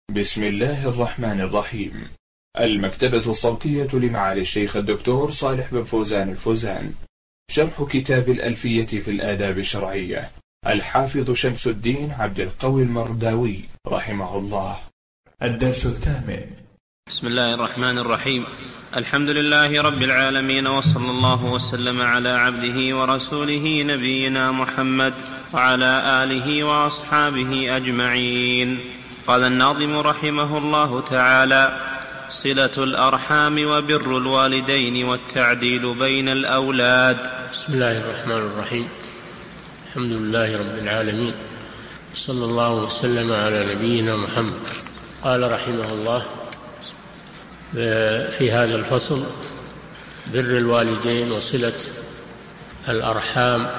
بسم الله الرحمن الرحيم. المكتبة الصوتية لمعالي الشيخ الدكتور صالح بن فوزان الفوزان. شرح كتاب الألفية في الآداب الشرعية، الحافظ شمس الدين عبد القوي المرداوي رحمه الله. الدرس الثامن. بسم الله الرحمن الرحيم. الحمد لله رب العالمين، وصلى الله وسلم على عبده ورسوله نبينا محمد وعلى آله وأصحابه أجمعين. قال الناظم رحمه الله تعالى: صلة الأرحام وبر الوالدين والتعديل بين الأولاد. بسم الله الرحمن الرحيم. الحمد لله رب العالمين، صلى الله وسلم على نبينا محمد. قال رحمه الله في هذا الفصل: بر الوالدين وصلة الأرحام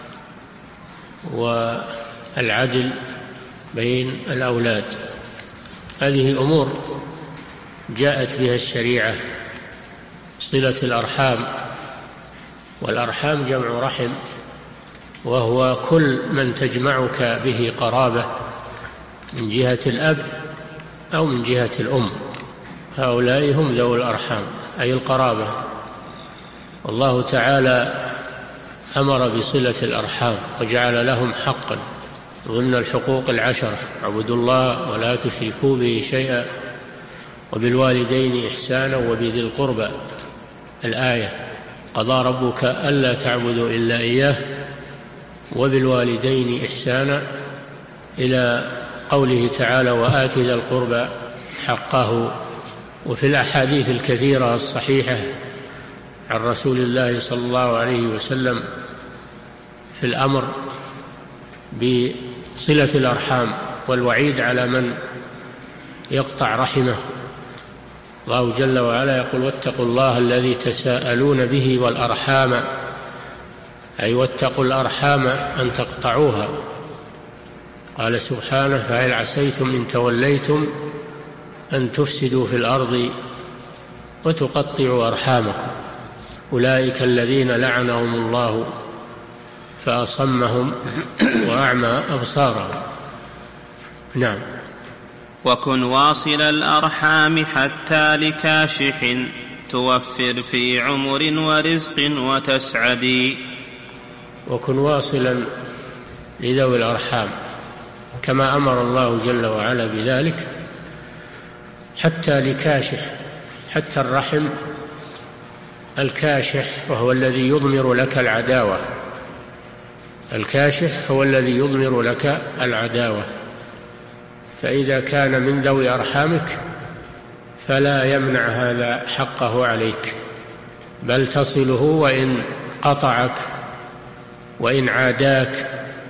والعدل بين الأولاد. هذه أمور جاءت بها الشريعة. صلة الأرحام، والأرحام جمع رحم، وهو كل من تجمعك به قرابة من جهة الأب أو من جهة الأم، هؤلاء هم ذوي الأرحام أي القرابة. والله تعالى أمر بصلة الأرحام وجعل لهم حقا ضمن الحقوق العشرة: اعبدوا الله ولا تشركوا به شيئا وبالوالدين إحسانا وبذي القربى. الآية: قضى ربك ألا تعبدوا إلا إياه وبالوالدين إحسانا، إلى قوله تعالى: وآت ذا القربى حقه. وفي الأحاديث الكثيرة الصحيحة عن رسول الله صلى الله عليه وسلم في الأمر بصلة الأرحام والوعيد على من يقطع رحمه. الله جل وعلا يقول: واتقوا الله الذي تساءلون به والأرحام، أي واتقوا الأرحام أن تقطعوها. قال سبحانه: فهل عسيتم إن توليتم أن تفسدوا في الأرض وتقطعوا أرحامكم أولئك الذين لعنهم الله فأصمهم وأعمى أبصارهم. نعم. وكن واصل الأرحام حتى لكاشح، توفر في عمر ورزق وتسعدي. وكن واصلا لذوي الأرحام كما أمر الله جل وعلا بذلك، حتى لكاشح، حتى الرحم الكاشح وهو الذي يضمر لك العداوة. الكاشح هو الذي يضمر لك العداوة، فإذا كان من ذوي أرحامك فلا يمنع هذا حقه عليك، بل تصله وإن قطعك وإن عاداك.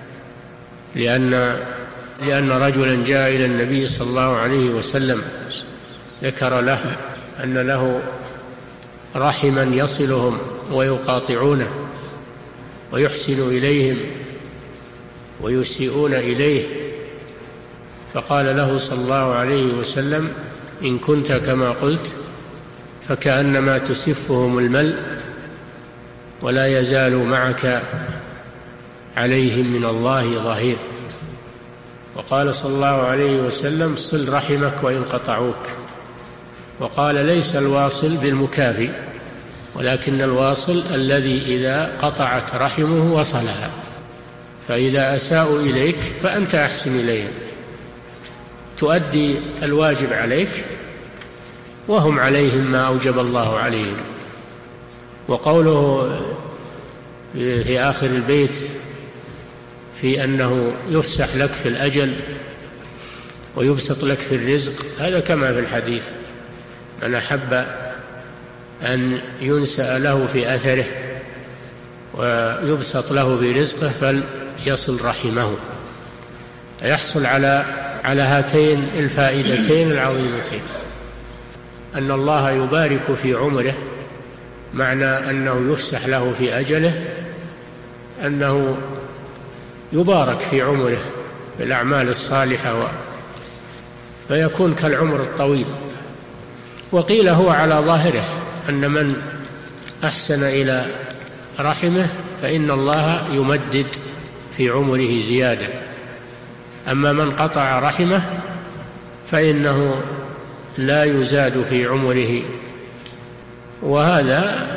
لأن رجلا جاء إلى النبي صلى الله عليه وسلم ذكر له أن له رحما يصلهم ويقاطعونه ويحسن إليهم ويسيئون إليه، فقال له صلى الله عليه وسلم: إن كنت كما قلت فكأنما تسفهم الملء ولا يزال معك عليهم من الله ظهير. وقال صلى الله عليه وسلم: صل رحمك وإن قطعوك. وقال: ليس الواصل بالمكافي، ولكن الواصل الذي إذا قطعت رحمه وصلها، فإذا أساءوا إليك فأنت أحسن إليهم، تؤدي الواجب عليك وهم عليهم ما أوجب الله عليهم. وقوله في آخر البيت في أنه يفسح لك في الأجل ويبسط لك في الرزق، هذا كما في الحديث: من أحب أن ينسأ له في أثره ويبسط له في رزقه فليصل رحمه. يحصل على هاتين الفائدتين العظيمتين: أن الله يبارك في عمره، معنى أنه يفسح له في أجله، أنه يبارك في عمره بالأعمال الصالحة فيكون كالعمر الطويل. وقيل هو على ظاهره أن من أحسن إلى رحمه فإن الله يمدد في عمره زيادة، أما من قطع رحمه فإنه لا يزاد في عمره، وهذا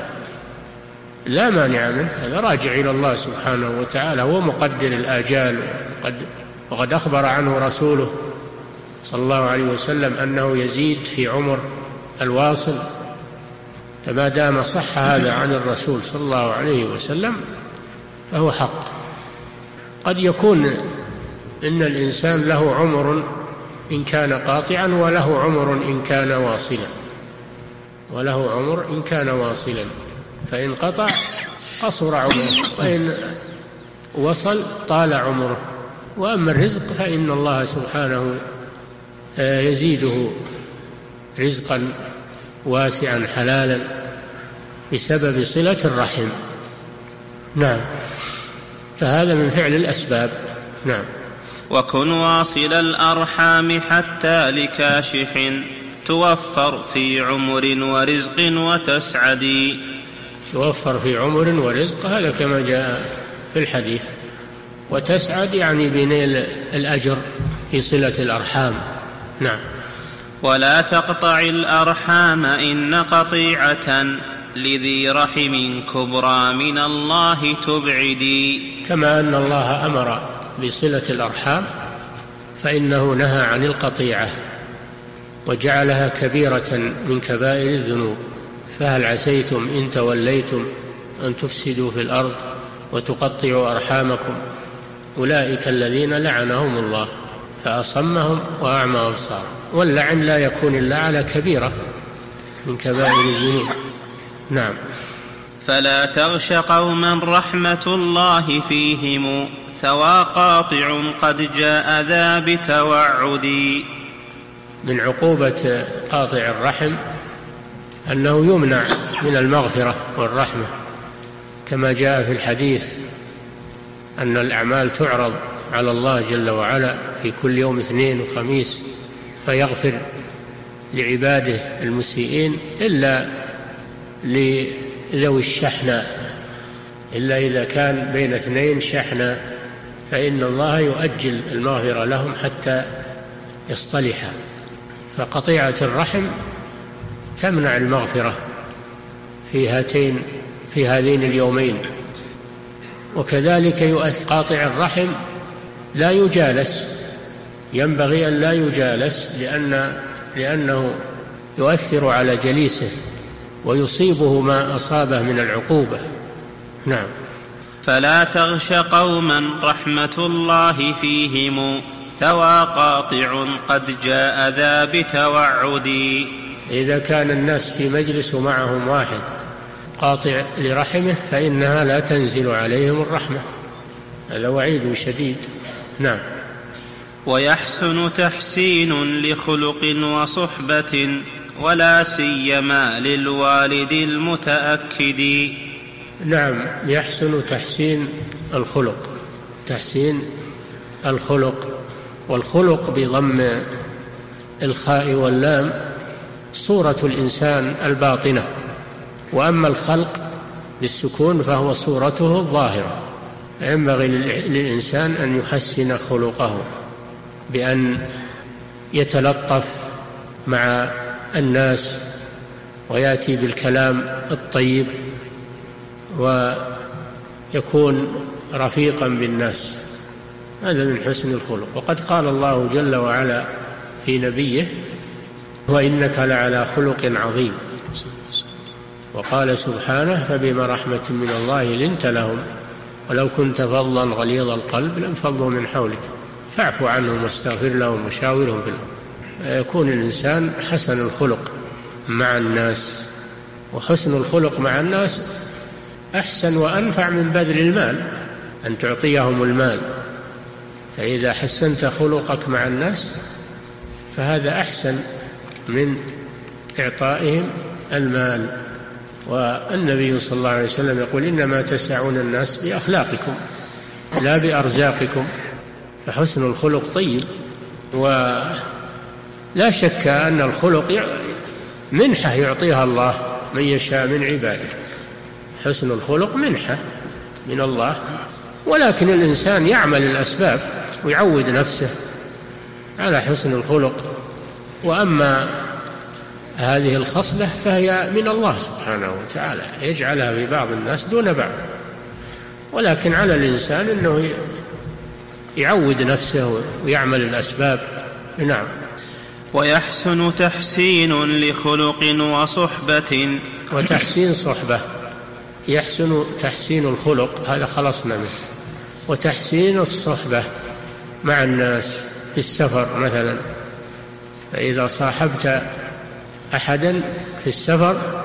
لا مانع منه، هذا راجع إلى الله سبحانه وتعالى، هو مقدر الآجال، وقد أخبر عنه رسوله صلى الله عليه وسلم أنه يزيد في عمر الواصل، فما دام صح هذا عن الرسول صلى الله عليه وسلم فهو حق. قد يكون إن الإنسان له عمر إن كان قاطعا، وله عمر إن كان واصلا، وله عمر إن كان واصلا، فإن قطع قصر عمره، وإن وصل طال عمره. وأما الرزق فإن الله سبحانه يزيده رزقا واسعا حلالا بسبب صلة الرحم. نعم، فهذا من فعل الأسباب. نعم. وكن واصل الأرحام حتى لكاشح توفر في عمر ورزق وتسعدي. توفر في عمر ورزق، هذا كما جاء في الحديث. وتسعد يعني بنيل الأجر في صلة الأرحام. نعم. ولا تقطع الأرحام إن قطيعة لذي رحم كبرى من الله تبعدي. كما أن الله أمر بصلة الأرحام فإنه نهى عن القطيعة وجعلها كبيرة من كبائر الذنوب. فهل عسيتم إن توليتم أن تفسدوا في الأرض وتقطعوا أرحامكم أولئك الذين لعنهم الله فأصمهم وأعمى أبصارهم. واللعن لا يكون إلا على كبيرة من كبائر الذنوب. نعم. فلا تغش قوما رحمة الله فيهم ثوى قاطع قد جاء ذا بتوعدي. من عقوبة قاطع الرحم أنه يمنع من المغفرة والرحمة، كما جاء في الحديث أن الأعمال تعرض على الله جل وعلا في كل يوم اثنين وخميس، فيغفر لعباده المسيئين إلا لذوي الشحنة، إلا إذا كان بين اثنين شحنة فإن الله يؤجل المغفرة لهم حتى يصطلحا. فقطيعة الرحم تمنع المغفرة في هذين اليومين. وكذلك قاطع الرحم لا يجالس، ينبغي أن لا يجالس لأنه يؤثر على جليسه ويصيبه ما أصابه من العقوبة. نعم. فلا تغش قوما رحمة الله فيهم ثوى قاطع قد جاء ذا بتوعدي. إذا كان الناس في مجلس ومعهم واحد قاطع لرحمه فإنها لا تنزل عليهم الرحمة، هذا وعيد شديد. نعم. ويحسن تحسين لخلق وصحبة ولا سيما للوالد المتأكد. نعم، يحسن تحسين الخلق، تحسين الخلق، والخلق بضم الخاء واللام صورة الإنسان الباطنة، وأما الخلق بالسكون فهو صورته الظاهرة. ينبغي للإنسان أن يحسن خلقه بأن يتلطف مع الناس ويأتي بالكلام الطيب ويكون رفيقا بالناس، هذا من حسن الخلق. وقد قال الله جل وعلا في نبيه: وإنك لعلى خلق عظيم. وقال سبحانه: فبما رحمة من الله لنت لهم ولو كنت فظا غليظ القلب لانفضوا من حولك فاعف عنهم واستغفر لهم وشاورهم في الأمر. يكون الإنسان حسن الخلق مع الناس، وحسن الخلق مع الناس أحسن وأنفع من بذل المال، أن تعطيهم المال. فإذا حسنت خلقك مع الناس فهذا أحسن من إعطائهم المال. والنبي صلى الله عليه وسلم يقول: إنما تسعون الناس بأخلاقكم لا بأرزاقكم. فحسن الخلق طيب، ولا شك أن الخلق منحة يعطيها الله من يشاء من عباده. حسن الخلق منحة من الله، ولكن الإنسان يعمل الأسباب ويعود نفسه على حسن الخلق وأما هذه الخصلة فهي من الله سبحانه وتعالى، يجعلها في بعض الناس دون بعض، ولكن على الإنسان أنه يعود نفسه ويعمل الأسباب. نعم. ويحسن تحسين لخلق وصحبة. وتحسين صحبة، يحسن تحسين الخلق، هذا خلصنا منه. وتحسين الصحبة مع الناس في السفر مثلا، فإذا صاحبت أحدا في السفر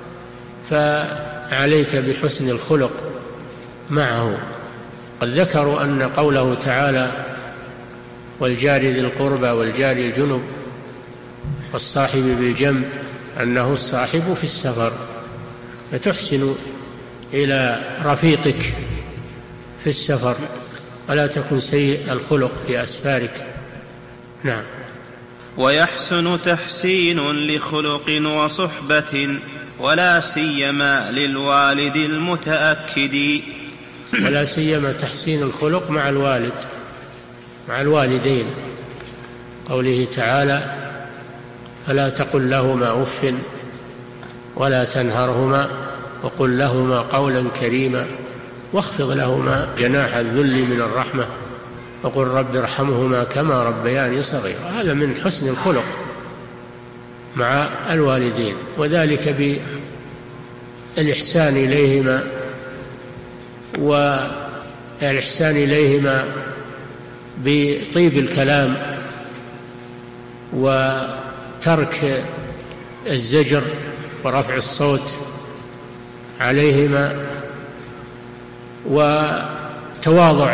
فعليك بحسن الخلق معه. قد ذكروا أن قوله تعالى والجار ذي القربى والجار الجنب والصاحب بالجنب أنه الصاحب في السفر، فتحسن إلى رفيقك في السفر ولا تكن سيء الخلق في أسفارك. نعم. ويحسن تحسين لخلق وصحبة ولا سيما للوالد المتأكد. ولا سيما تحسين الخلق مع الوالد، مع الوالدين، قوله تعالى فلا تقل لهما أف ولا تنهرهما وقل لهما قولا كريما واخفض لهما جناح الذل من الرحمة وقل رب ارحمهما كما ربياني صغيرا. هذا من حسن الخلق مع الوالدين، وذلك بالإحسان إليهما، والإحسان إليهما بطيب الكلام وترك الزجر ورفع الصوت عليهما وتواضع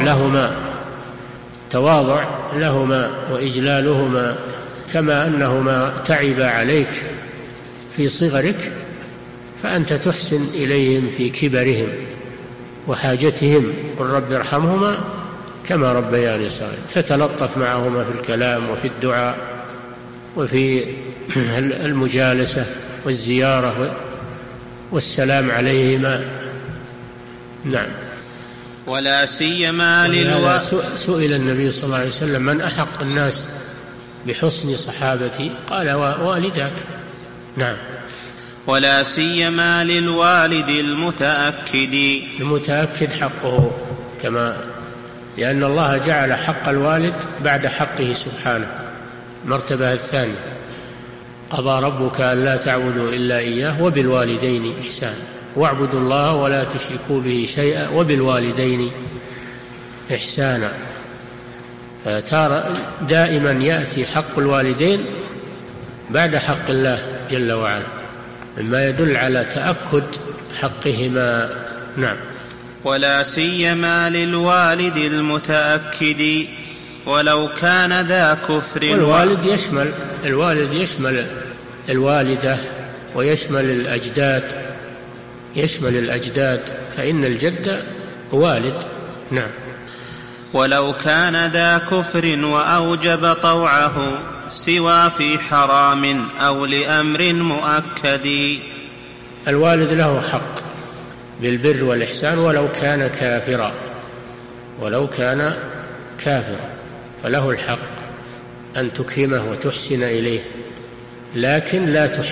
لهما وإجلالهما، كما أنهما تعبا عليك في صغرك فأنت تحسن إليهم في كبرهم وحاجتهم. قل رب ارحمهما كما ربياني صغيرا، تتلطف معهما في الكلام وفي الدعاء وفي المجالسة والزيارة والسلام عليهما. نعم. ولا سيما سئل النبي صلى الله عليه وسلم من أحق الناس بحسن صحابتي؟ قال والداك. نعم. ولا سيما للوالد المتأكد. المتأكد حقه كما، لأن الله جعل حق الوالد بعد حقه سبحانه، المرتبة الثانية. قضى ربك ألا تعبدوا إلا إياه وبالوالدين إحسانا واعبدوا الله ولا تشركوا به شيئا وبالوالدين إحسانا. فترى دائما يأتي حق الوالدين بعد حق الله جل وعلا، مما يدل على تأكد حقهما. نعم. ولا سيما للوالد المتأكد ولو كان ذا كفر. والوالد يشمل الوالدة ويشمل الأجداد، فإن الجد والد. نعم. ولو كان ذا كفر وأوجب طوعه سوى في حرام أو لأمر مؤكد. الوالد له حق بالبر والإحسان ولو كان كافرا فله الحق أن تكرمه وتحسن إليه، لكن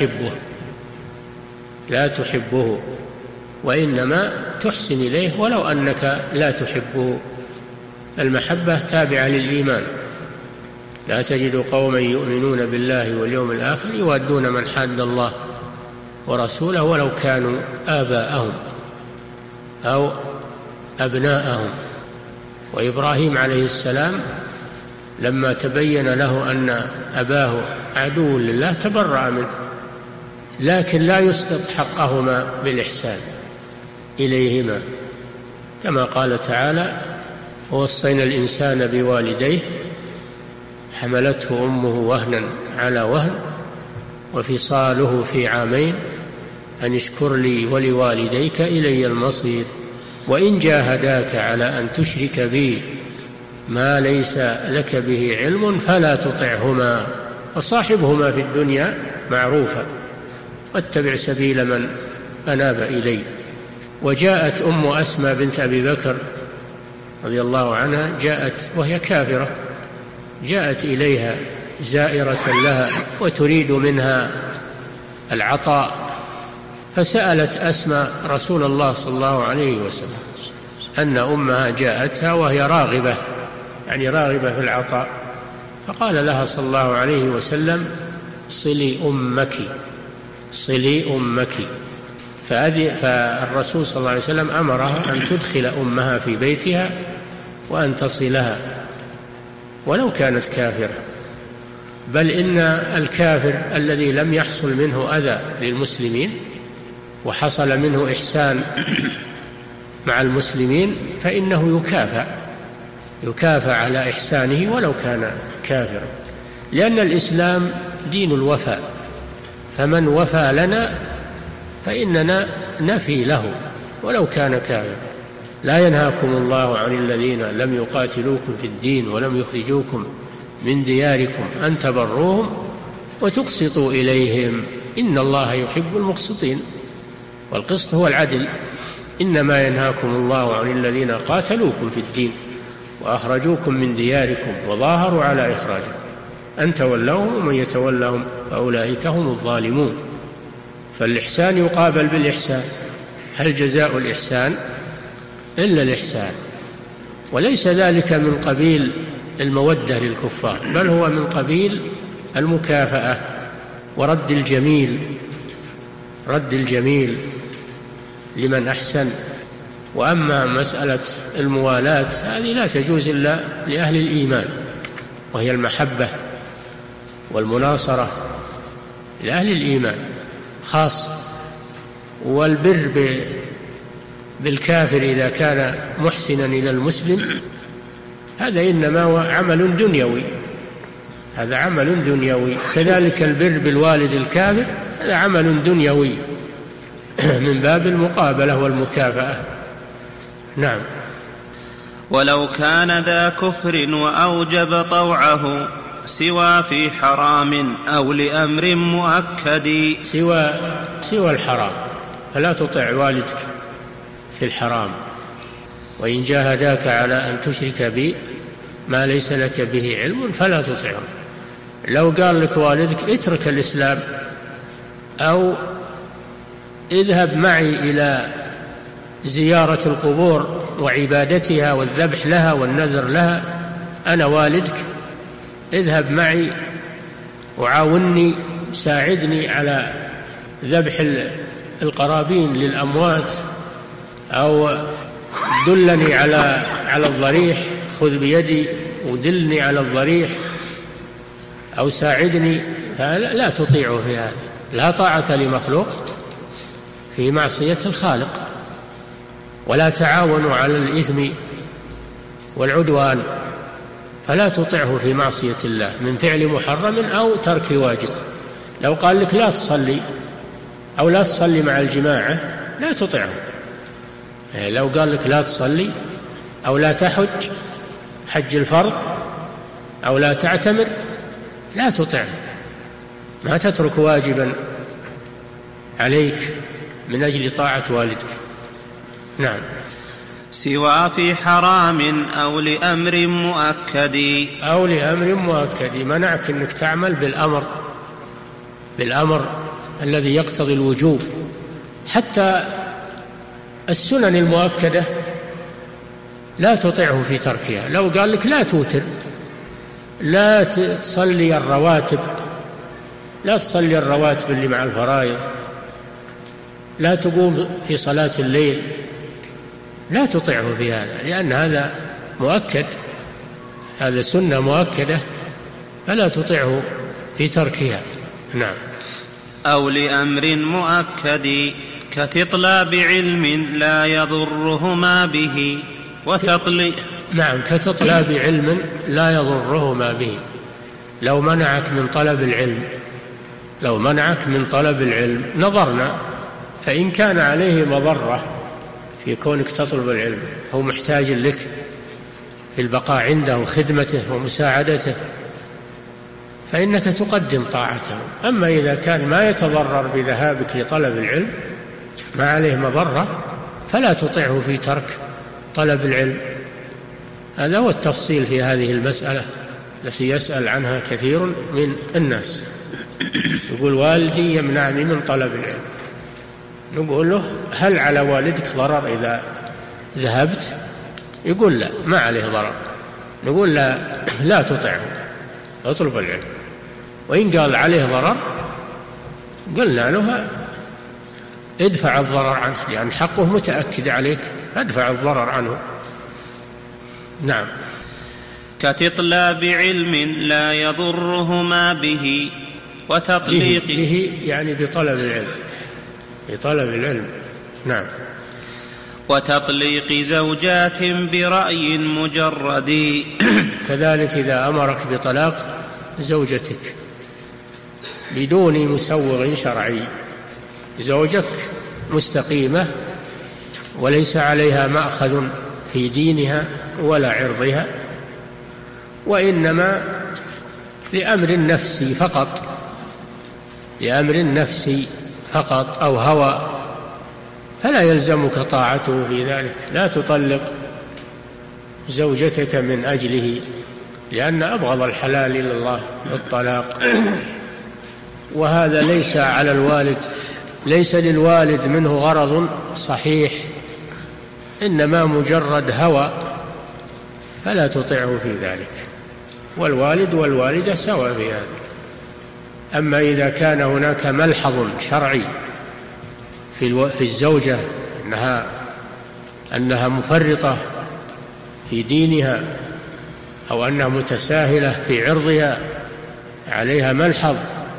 لا تحبه وإنما تحسن إليه ولو أنك لا تحبه. المحبة تابعة للإيمان. لا تجد قوما يؤمنون بالله واليوم الآخر يوادون من حاد الله ورسوله ولو كانوا آباءهم أو أبناءهم. وإبراهيم عليه السلام لما تبين له أن أباه عدو لله تبرأ منه، لكن لا يسقط حقهما بالإحسان إليهما، كما قال تعالى ووصينا الإنسان بوالديه حملته أمه وهنا على وهن وفصاله في عامين أن اشكر لي ولوالديك إلي المصير وإن جاهداك على أن تشرك بي ما ليس لك به علم فلا تطعهما وصاحبهما في الدنيا معروفا واتبع سبيل من أناب إلي. وجاءت أم أسمى بنت أبي بكر رضي الله عنها، جاءت وهي كافرة، جاءت إليها زائرة لها وتريد منها العطاء، فسألت أسماء رسول الله صلى الله عليه وسلم أن أمها جاءتها وهي راغبة، يعني راغبة في العطاء، فقال لها صلى الله عليه وسلم صلي أمك، صلي أمك. فالرسول صلى الله عليه وسلم أمرها أن تدخل أمها في بيتها وأن تصلها ولو كانت كافرة. بل إن الكافر الذي لم يحصل منه أذى للمسلمين وحصل منه إحسان مع المسلمين فإنه يكافأ على إحسانه ولو كان كافرا، لأن الإسلام دين الوفاء، فمن وفى لنا فإننا نفي له ولو كان كافرا. لا ينهاكم الله عن الذين لم يقاتلوكم في الدين ولم يخرجوكم من دياركم أن تبروهم وتقسطوا إليهم إن الله يحب المقسطين، والقسط هو العدل. إنما ينهاكم الله عن الذين قاتلوكم في الدين وأخرجوكم من دياركم وظاهروا على إخراجكم أن تولوهم ومن يتولهم فأولئك هم الظالمون. فالإحسان يقابل بالإحسان، هل جزاء الإحسان إلا الإحسان؟ وليس ذلك من قبيل المودة للكفار، بل هو من قبيل المكافأة ورد الجميل، رد الجميل لمن أحسن. وأما مسألة الموالاة هذه لا تجوز إلا لأهل الإيمان، وهي المحبة والمناصرة لأهل الإيمان خاص. والبر بالكافر إذا كان محسنا إلى المسلم هذا إنما هو عمل دنيوي، هذا عمل دنيوي. كذلك البر بالوالد الكافر هذا عمل دنيوي من باب المقابلة والمكافأة. نعم. ولو كان ذا كفر وأوجب طوعه سوى في حرام أو لأمر مؤكد، سوى الحرام، فلا تطع والدك في الحرام، وإن جاهداك على أن تشرك بي ما ليس لك به علم فلا تطعهم. لو قال لك والدك اترك الإسلام أو اذهب معي إلى زيارة القبور وعبادتها والذبح لها والنذر لها، أنا والدك، اذهب معي وعاوني، ساعدني على ذبح القرابين للأموات، أو دلني على الضريح، خذ بيدي ودلني على الضريح، أو ساعدني، فلا تطيعه في هذا. لا طاعة لمخلوق في معصية الخالق، ولا تعاونوا على الإثم والعدوان، فلا تطعه في معصية الله من فعل محرم أو ترك واجب. لو قال لك لا تصلي أو لا تصلي مع الجماعة لا تطعه. لو قال لك لا تصلي أو لا تحج حج الفرض أو لا تعتمر لا تطعه، ما تترك واجبا عليك من أجل طاعة والدك. نعم. سوى في حرام أو لأمر مؤكد، أو لأمر مؤكد، منعك أنك تعمل بالأمر الذي يقتضي الوجوب. حتى السنن المؤكدة لا تطيعه في تركها. لو قال لك لا توتر، لا تصلي الرواتب، لا تصلي الرواتب اللي مع الفرائض، لا تقوم في صلاة الليل، لا تطيعه في هذا، لأن هذا مؤكد، هذا سنة مؤكدة، فلا تطيعه في تركها. نعم. أو لأمر مؤكد كتطلاب علم لا يضرهما به نعم، كتطلاب علم لا يضرهما به. لو منعك من طلب العلم نظرنا، فإن كان عليه مضرة في كونك تطلب العلم، هو محتاج لك في البقاء عنده وخدمته ومساعدته، فإنك تقدم طاعته. أما إذا كان ما يتضرر بذهابك لطلب العلم، ما عليه مضرة، فلا تطيعه في ترك طلب العلم. هذا هو التفصيل في هذه المسألة. التي يسأل عنها كثير من الناس، يقول والدي يمنعني من طلب العلم. نقول له هل على والدك ضرر إذا ذهبت؟ يقول لا، ما عليه ضرر. نقول لا تطعه، اطلب العلم. وإن قال عليه ضرر قلنا له ادفع الضرر عنه، يعني حقه متأكد عليك، ادفع الضرر عنه. نعم. كتطلاب علم لا يضرهما به وتطليق به يعني بطلب العلم، بطلب العلم. نعم. وتطليق زوجات برأي مجرد. كذلك إذا أمرك بطلاق زوجتك بدون مسوغ شرعي، زوجك مستقيمة وليس عليها مأخذ في دينها ولا عرضها، وإنما لأمر نفسي فقط، لأمر نفسي فقط أو هوى، فلا يلزمك طاعته في ذلك. لا تطلق زوجتك من أجله، لأن أبغض الحلال إلى الله الطلاق. وهذا ليس على الوالد، ليس للوالد منه غرض صحيح، إنما مجرد هوى، فلا تطعه في ذلك. والوالد والوالدة سواء في هذا. أما إذا كان هناك ملحظ شرعي في الزوجة أنها مفرطة في دينها أو أنها متساهلة في عرضها، عليها ملحظ،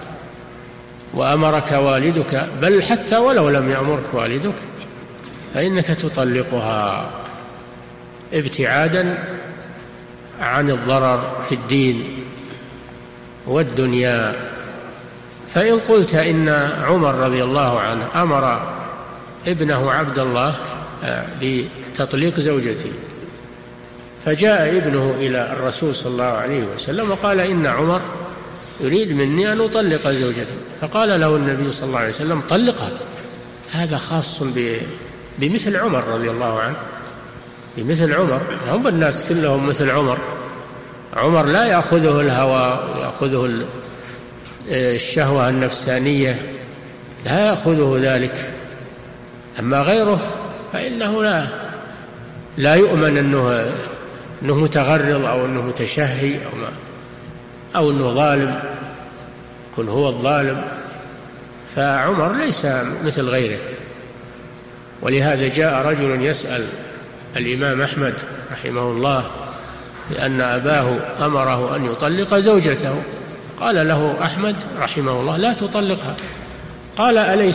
وأمرك والدك، بل حتى ولو لم يأمرك والدك فإنك تطلقها ابتعادا عن الضرر في الدين والدنيا. فإن قلت إن عمر رضي الله عنه أمر ابنه عبد الله بتطليق زوجته، فجاء ابنه إلى الرسول صلى الله عليه وسلم وقال إن عمر يريد مني أن أطلق زوجتي، فقال له النبي صلى الله عليه وسلم طلقها. هذا خاص بمثل عمر رضي الله عنه، بمثل عمر. هم الناس كلهم مثل عمر. عمر لا يأخذه الهوى ويأخذه الشهوة النفسانية، لا يأخذه ذلك. أما غيره فإنه لا يؤمن أنه متغرض أو أنه متشهي أو أنه ظالم، كن هو الظالم. فعمر ليس مثل غيره. ولهذا جاء رجل يسأل الإمام أحمد رحمه الله لأن أباه أمره أن يطلق زوجته، قال له أحمد رحمه الله لا تطلقها. قال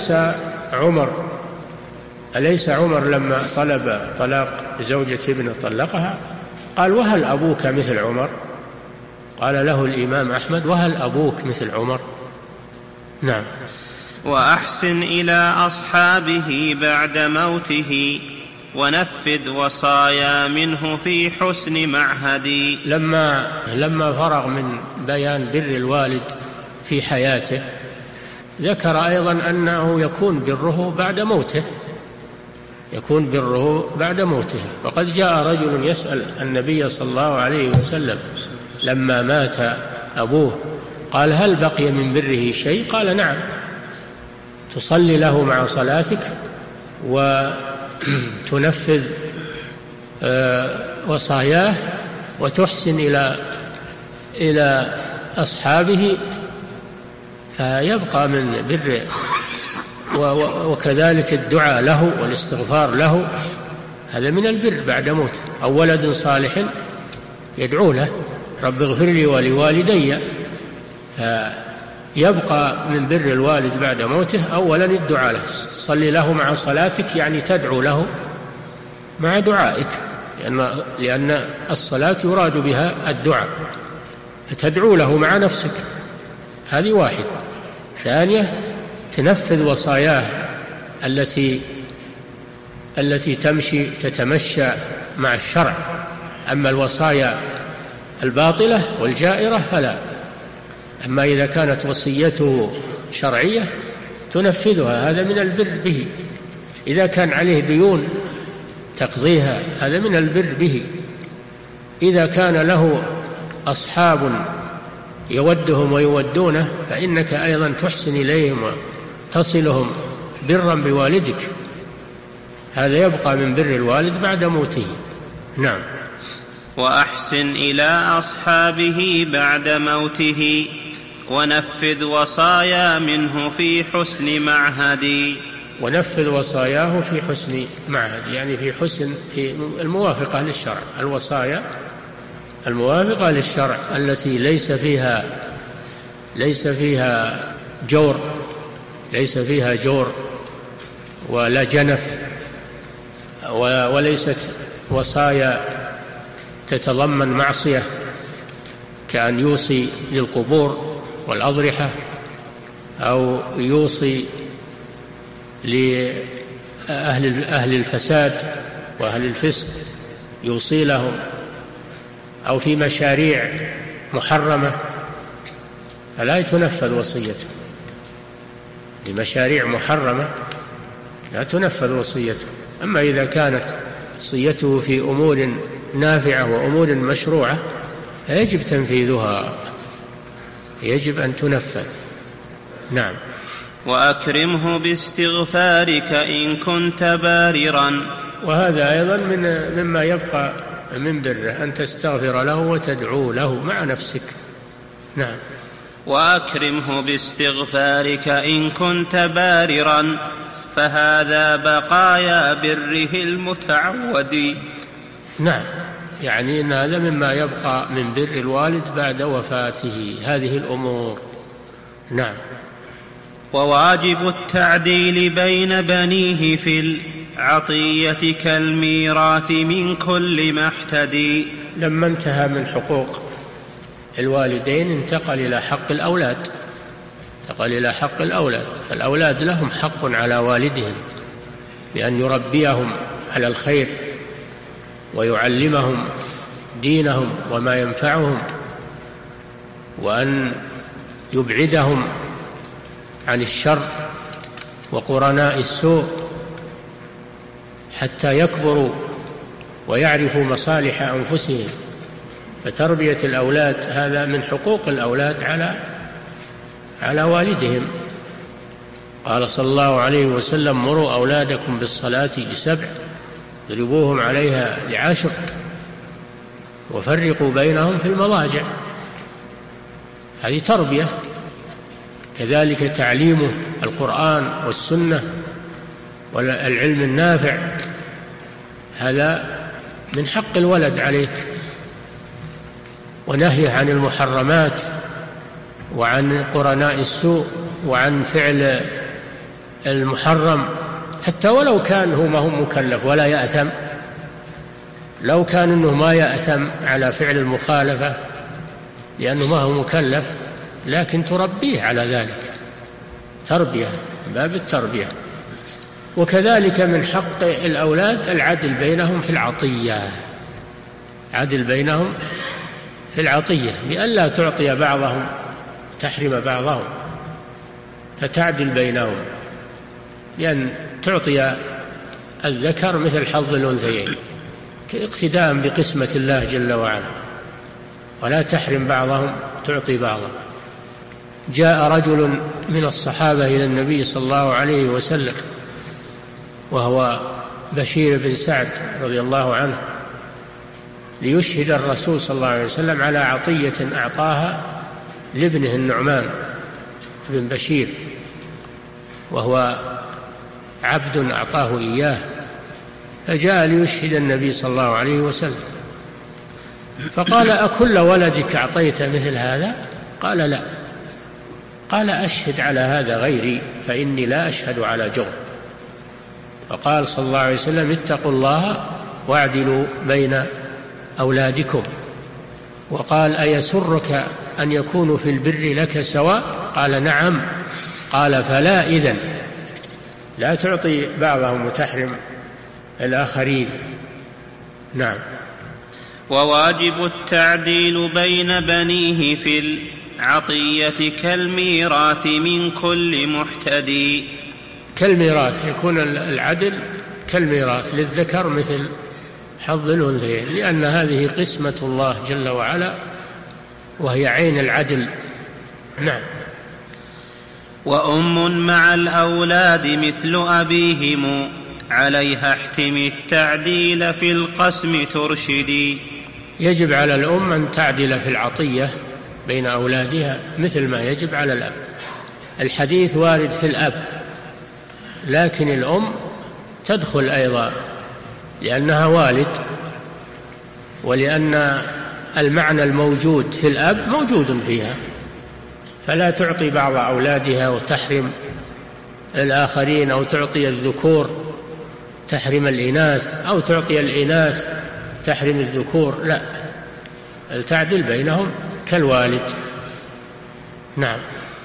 أليس عمر لما طلب طلاق زوجة ابنه طلقها؟ قال وهل أبوك مثل عمر؟ قال له الإمام أحمد وهل أبوك مثل عمر؟ نعم. وأحسن إلى أصحابه بعد موته ونفذ وصايا منه في حسن معهدي. لما فرغ من بيان بر الوالد في حياته ذكر أيضا أنه يكون بره بعد موته. فقد جاء رجل يسأل النبي صلى الله عليه وسلم لما مات أبوه قال هل بقي من بره شيء؟ قال نعم، تصلي له مع صلاتك وتنفذ وصاياه وتحسن إلى أصحابه فيبقى من بر، وكذلك الدعاء له والاستغفار له، هذا من البر بعد موته. أو ولد صالح يدعو له رب اغفر لي ولوالدي، فيبقى من بر الوالد بعد موته أولا الدعاء له، صلي له مع صلاتك يعني تدعو له مع دعائك، لأن الصلاة يراد بها الدعاء، فتدعو له مع نفسك، هذه واحد. ثانية تنفذ وصاياه التي تتمشى مع الشرع. أما الوصايا الباطلة والجائرة فلا. أما إذا كانت وصيته شرعية تنفذها، هذا من البر به. إذا كان عليه ديون تقضيها، هذا من البر به. إذا كان له أصحاب يودهم ويودونه، فإنك أيضا تحسن إليهم وتصلهم برا بوالدك، هذا يبقى من بر الوالد بعد موته. نعم. وأحسن إلى أصحابه بعد موته، ونفذ وصايا منه في حسن معهدي. ونفذ وصاياه في حسن معهد، يعني في حسن، في الموافقة للشرع، الوصايا الموافقة للشرع التي ليس فيها جور ولا جنف، وليست وصايا تتضمن معصية كأن يوصي للقبور والأضرحة، أو يوصي لأهل الفساد وأهل الفسق يوصي لهم، أو في مشاريع محرمة فلا تنفذ وصيته، لمشاريع محرمة لا تنفذ وصيته. أما إذا كانت وصيته في أمور نافعة وأمور مشروعة فيجب تنفيذها، يجب أن تنفذ. نعم. وأكرمه باستغفارك إن كنت باررا. وهذا أيضا مما يبقى من بره، أن تستغفر له وتدعو له مع نفسك. نعم. وأكرمه باستغفارك إن كنت باررا، فهذا بقايا بره المتعود. نعم، يعني إن هذا مما يبقى من بر الوالد بعد وفاته، هذه الأمور. نعم. وواجب التعديل بين بنيه في العطية كالميراث من كل محتدي. لما انتهى من حقوق الوالدين انتقل إلى حق الأولاد، الأولاد لهم حق على والدهم بأن يربيهم على الخير ويعلمهم دينهم وما ينفعهم، وأن يبعدهم عن الشر وقرناء السوء حتى يكبروا ويعرفوا مصالح أنفسهم. فتربية الأولاد هذا من حقوق الأولاد على والدهم. قال صلى الله عليه وسلم: مروا أولادكم بالصلاة ل7، اضربوهم عليها ل10، وفرقوا بينهم في المضاجع. هذه تربية. كذلك تعليمه القرآن والسنة والعلم النافع، هذا من حق الولد عليك. ونهيه عن المحرمات وعن قرناء السوء وعن فعل المحرم، حتى ولو كان هو ما هو مكلف ولا يأثم. لو كان إنه ما يأثم على فعل المخالفة لأنه ما هو مكلف، لكن تربيه على ذلك، تربية، باب التربية. وكذلك من حق الأولاد العدل بينهم في العطية، عدل بينهم في العطية، لئلا تعطي بعضهم تحرم بعضهم، فتعدل بينهم، لأن تعطي الذكر مثل حظ الأنثيين اقتداء بقسمة الله جل وعلا، ولا تحرم بعضهم تعطي بعضهم. جاء رجل من الصحابة إلى النبي صلى الله عليه وسلم وهو بشير بن سعد رضي الله عنه، ليشهد الرسول صلى الله عليه وسلم على عطية أعطاها لابنه النعمان بن بشير، وهو عبد أعطاه إياه، فجاء ليشهد النبي صلى الله عليه وسلم، فقال: أكل ولدك أعطيت مثل هذا؟ قال: لا. قال: أشهد على هذا غيري فإني لا أشهد على جور. فقال صلى الله عليه وسلم: اتقوا الله واعدلوا بين أولادكم. وقال: أيسرك أن يكونوا في البر لك سواء؟ قال: نعم. قال: فلا إذن، لا تعطي بعضهم وتحرم الآخرين. نعم. وواجب التعديل بين بنيه في العطية كالميراث من كل محتدي. كالميراث، يكون العدل كالميراث، للذكر مثل حظ الأنثيين، لأن هذه قسمة الله جل وعلا وهي عين العدل. نعم. وأم مع الأولاد مثل أبيهم عليها احتم التعديل في القسم ترشدي. يجب على الأم أن تعدل في العطية بين أولادها مثل ما يجب على الأب. الحديث وارد في الأب، لكن الأم تدخل أيضا لأنها والد، ولأن المعنى الموجود في الأب موجود فيها، فلا تعطي بعض أولادها وتحرم الآخرين، أو تعطي الذكور تحرم الإناث، أو تعطي الإناث تحرم الذكور، لا، تعدل بينهم كالوالد. نعم.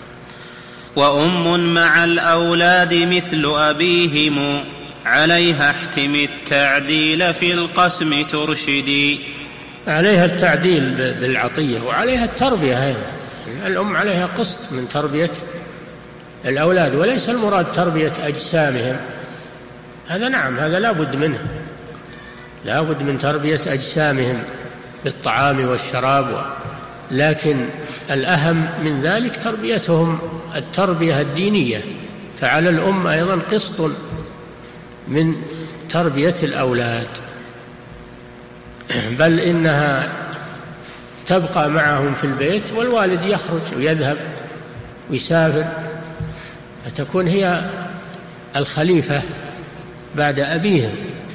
وأم مع الأولاد مثل أبيهم عليها احتم التعديل في القسم ترشدي. عليها التعديل بالعطية وعليها التربية أيضا. الأم عليها قسط من تربية الأولاد، وليس المراد تربية أجسامهم، هذا نعم هذا لا بد منه، لا بد من تربية أجسامهم بالطعام والشراب، لكن الأهم من ذلك تربيتهم التربية الدينية، فعلى الأم أيضا قسط من تربية الأولاد، بل إنها تبقى معهم في البيت والوالد يخرج ويذهب ويسافر، فتكون هي الخليفة بعد أبيهم.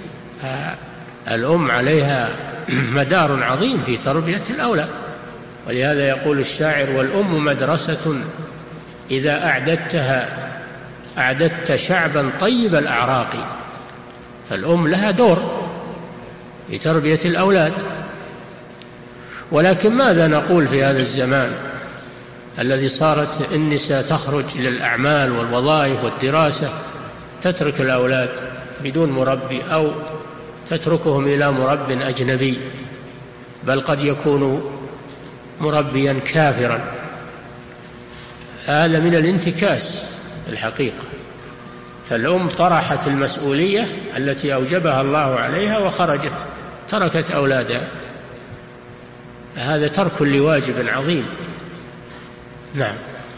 الأم عليها مدار عظيم في تربية الأولاد، ولهذا يقول الشاعر: والأم مدرسة إذا أعددتها أعددت شعبا طيب الأعراق. فالأم لها دور في تربية الأولاد. ولكن ماذا نقول في هذا الزمان الذي صارت النساء تخرج للأعمال والوظائف والدراسة، تترك الأولاد بدون مربي، أو تتركهم إلى مرب أجنبي، بل قد يكون مربيا كافرا. هذا من الانتكاس الحقيقة. فالأم طرحت المسؤولية التي أوجبها الله عليها وخرجت، تركت أولادها، هذا ترك لواجب عظيم. نعم.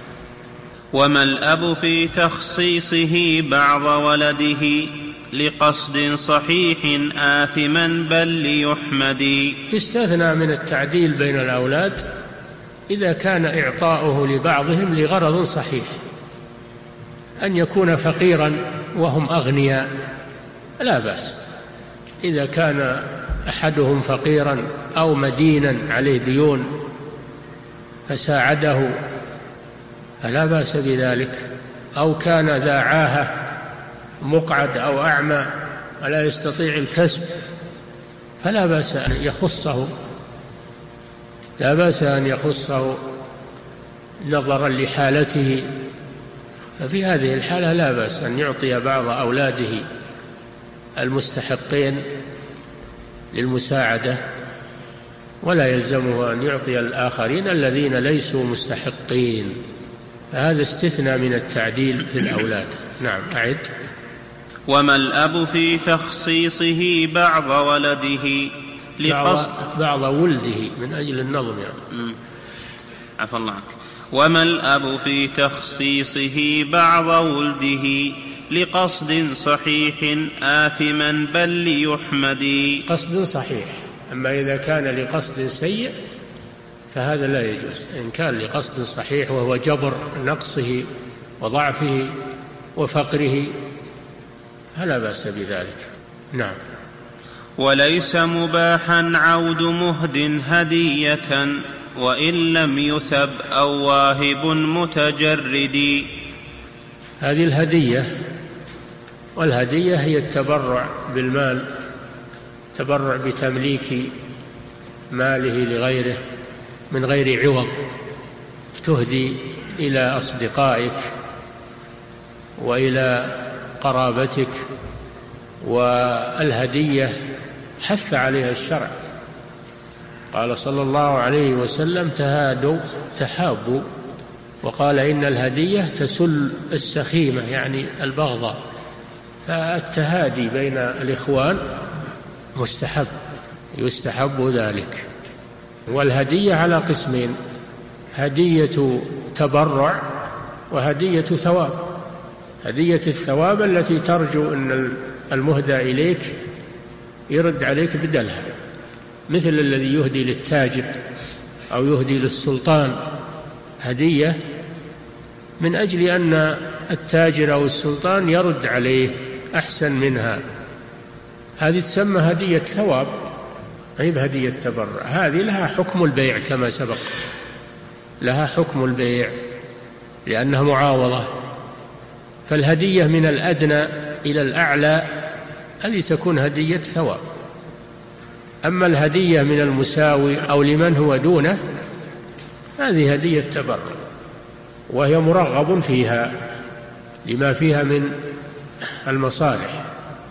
وما الأب في تخصيصه بعض ولده لقصد صحيح آثما بل ليحمد. يستثنى من التعديل بين الأولاد إذا كان إعطاؤه لبعضهم لغرض صحيح، أن يكون فقيرا وهم أغنياء لا بأس، إذا كان أحدهم فقيرا أو مدينا عليه ديون فساعده فلا بأس بذلك، أو كان ذا عاهة مقعد أو أعمى ولا يستطيع الكسب فلا بأس أن يخصه، لا بأس أن يخصه نظرا لحالته. ففي هذه الحالة لا بأس أن يعطي بعض أولاده المستحقين للمساعدة، ولا يلزمه أن يعطي الآخرين الذين ليسوا مستحقين. فهذا استثناء من التعديل في الأولاد. نعم. أعد. وما الأب في تخصيصه بعض ولده لقصد بعض ولده من أجل النظم يعني. عفى الله عنك. وما الأب في تخصيصه بعض ولده لقصد صحيح آثما بل ليحمد. قصد صحيح، أما إذا كان لقصد سيء فهذا لا يجوز. إن كان لقصد صحيح وهو جبر نقصه وضعفه وفقره فلا بأس بذلك. نعم. وليس مباحا عود مهد هدية وإن لم يثب أو واهب متجرد. هذه الهدية، والهدية هي التبرع بالمال، تبرع بتمليك ماله لغيره من غير عوض، تهدي إلى أصدقائك وإلى قرابتك. والهدية حث عليها الشرع، قال صلى الله عليه وسلم: تهادوا تحابوا، وقال: إن الهدية تسل السخيمة، يعني البغضة. فالتهادي بين الإخوان مستحب، يستحب ذلك. والهدية على قسمين: هدية تبرع وهدية ثواب. هدية الثواب التي ترجو أن المهدى إليك يرد عليك بدلها، مثل الذي يهدي للتاجر أو يهدي للسلطان هدية من أجل أن التاجر أو السلطان يرد عليه أحسن منها، هذه تسمى هدية ثواب، أي بهدية تبرع. هذه لها حكم البيع كما سبق، لها حكم البيع لأنها معاوضة. فالهدية من الأدنى إلى الأعلى هذه تكون هدية ثواب. أما الهدية من المساوي أو لمن هو دونه هذه هدية تبرع، وهي مرغب فيها لما فيها من المصالح.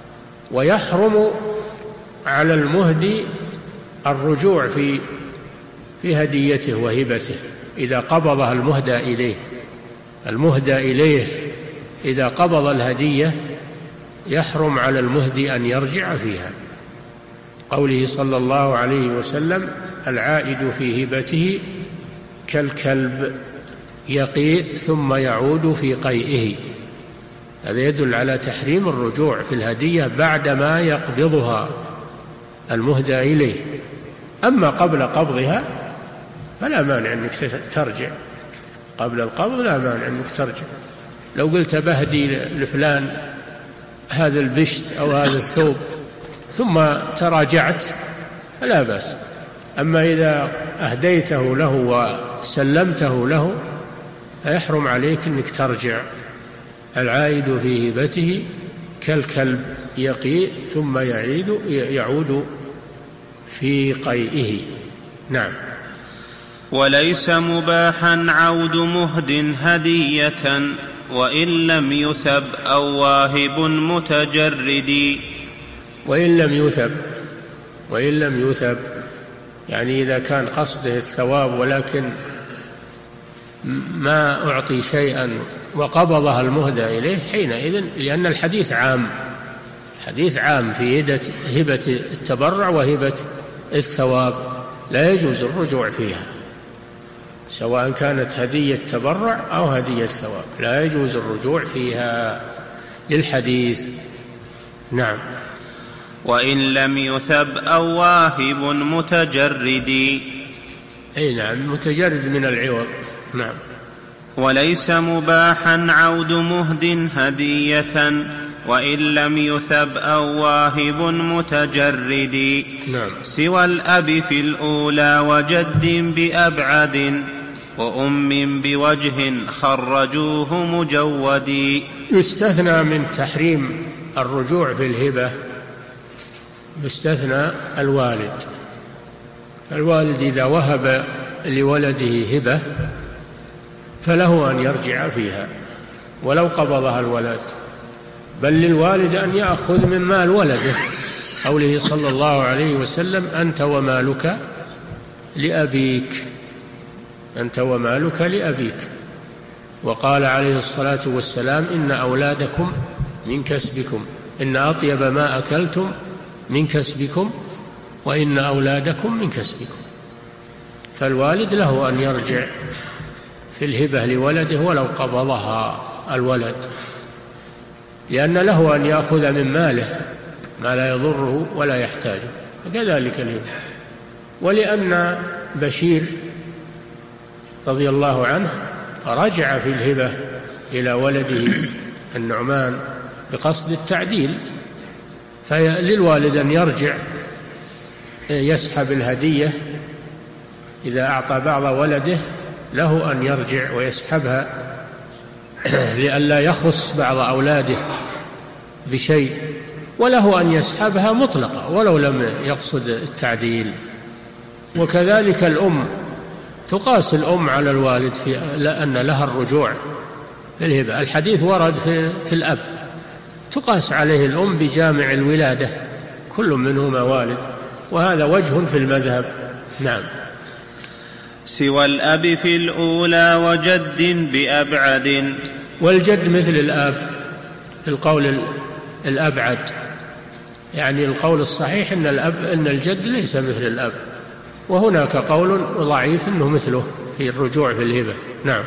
ويحرم على المهدي الرجوع في هديته وهبته إذا قبضها المهدى إليه. المهدى إليه إذا قبض الهدية يحرم على المهدي أن يرجع فيها، قوله صلى الله عليه وسلم: العائد في هبته كالكلب يقيء ثم يعود في قيئه. هذا يدل على تحريم الرجوع في الهدية بعدما يقبضها المهدى إليه. أما قبل قبضها فلا مانع أنك ترجع، قبل القبض لا مانع أنك ترجع. لو قلت بهدي لفلان هذا البشت أو هذا الثوب ثم تراجعت فلا بأس. أما إذا أهديته له وسلمته له فيحرم عليك أنك ترجع. العائد في هبته كالكلب يقيء ثم يعود في قيئه. نعم. وليس مباحا عود مهد هدية وإن لم يثب أو واهب متجرد. وإن لم يثب يعني إذا كان قصده الثواب ولكن ما أعطي شيئا وقبضها المهدى إليه حينئذ، لأن الحديث عام في هبة التبرع وهبة الثواب، لا يجوز الرجوع فيها سواء كانت هدية تبرع أو هدية ثواب، لا يجوز الرجوع فيها للحديث. نعم. وإن لم يثب أو واهب متجرد. أي نعم، متجرد من العوض. نعم. وليس مباحا عود مهد هدية وإن لم يثب أو واهب متجرد. نعم. سوى الأب في الأولى وجد بأبعد وأم بوجه خرجوه مجودي. يستثنى من تحريم الرجوع في الهبة يستثنى الوالد إذا وهب لولده هبة فله أن يرجع فيها ولو قبضها الولد، بل للوالد أن يأخذ من مال ولده، قوله صلى الله عليه وسلم: أنت ومالك لأبيك، أنت ومالك لأبيك. وقال عليه الصلاة والسلام: إن أولادكم من كسبكم، إن أطيب ما أكلتم من كسبكم وإن أولادكم من كسبكم. فالوالد له أن يرجع في الهبة لولده ولو قبضها الولد، لأن له أن يأخذ من ماله ما لا يضره ولا يحتاجه، وكذلك الهبة. ولأن بشير رضي الله عنه رجع في الهبة إلى ولده النعمان بقصد التعديل، فللوالد أن يرجع يسحب الهدية إذا أعطى بعض ولده، له أن يرجع ويسحبها لئلا يخص بعض أولاده بشيء، وله أن يسحبها مطلقة ولو لم يقصد التعديل. وكذلك الأم، تقاس الأم على الوالد في أن لها الرجوع في الهبة. الحديث ورد في الأب، تقاس عليه الأم بجامع الولادة، كل منهما والد، وهذا وجه في المذهب. نعم. سوى الأب في الأولى وجد بأبعد. والجد مثل الآب في القول الأبعد، يعني القول الصحيح أن الجد ليس مثل الأب، وهناك قول ضعيف أنه مثله في الرجوع في الهبة. نعم.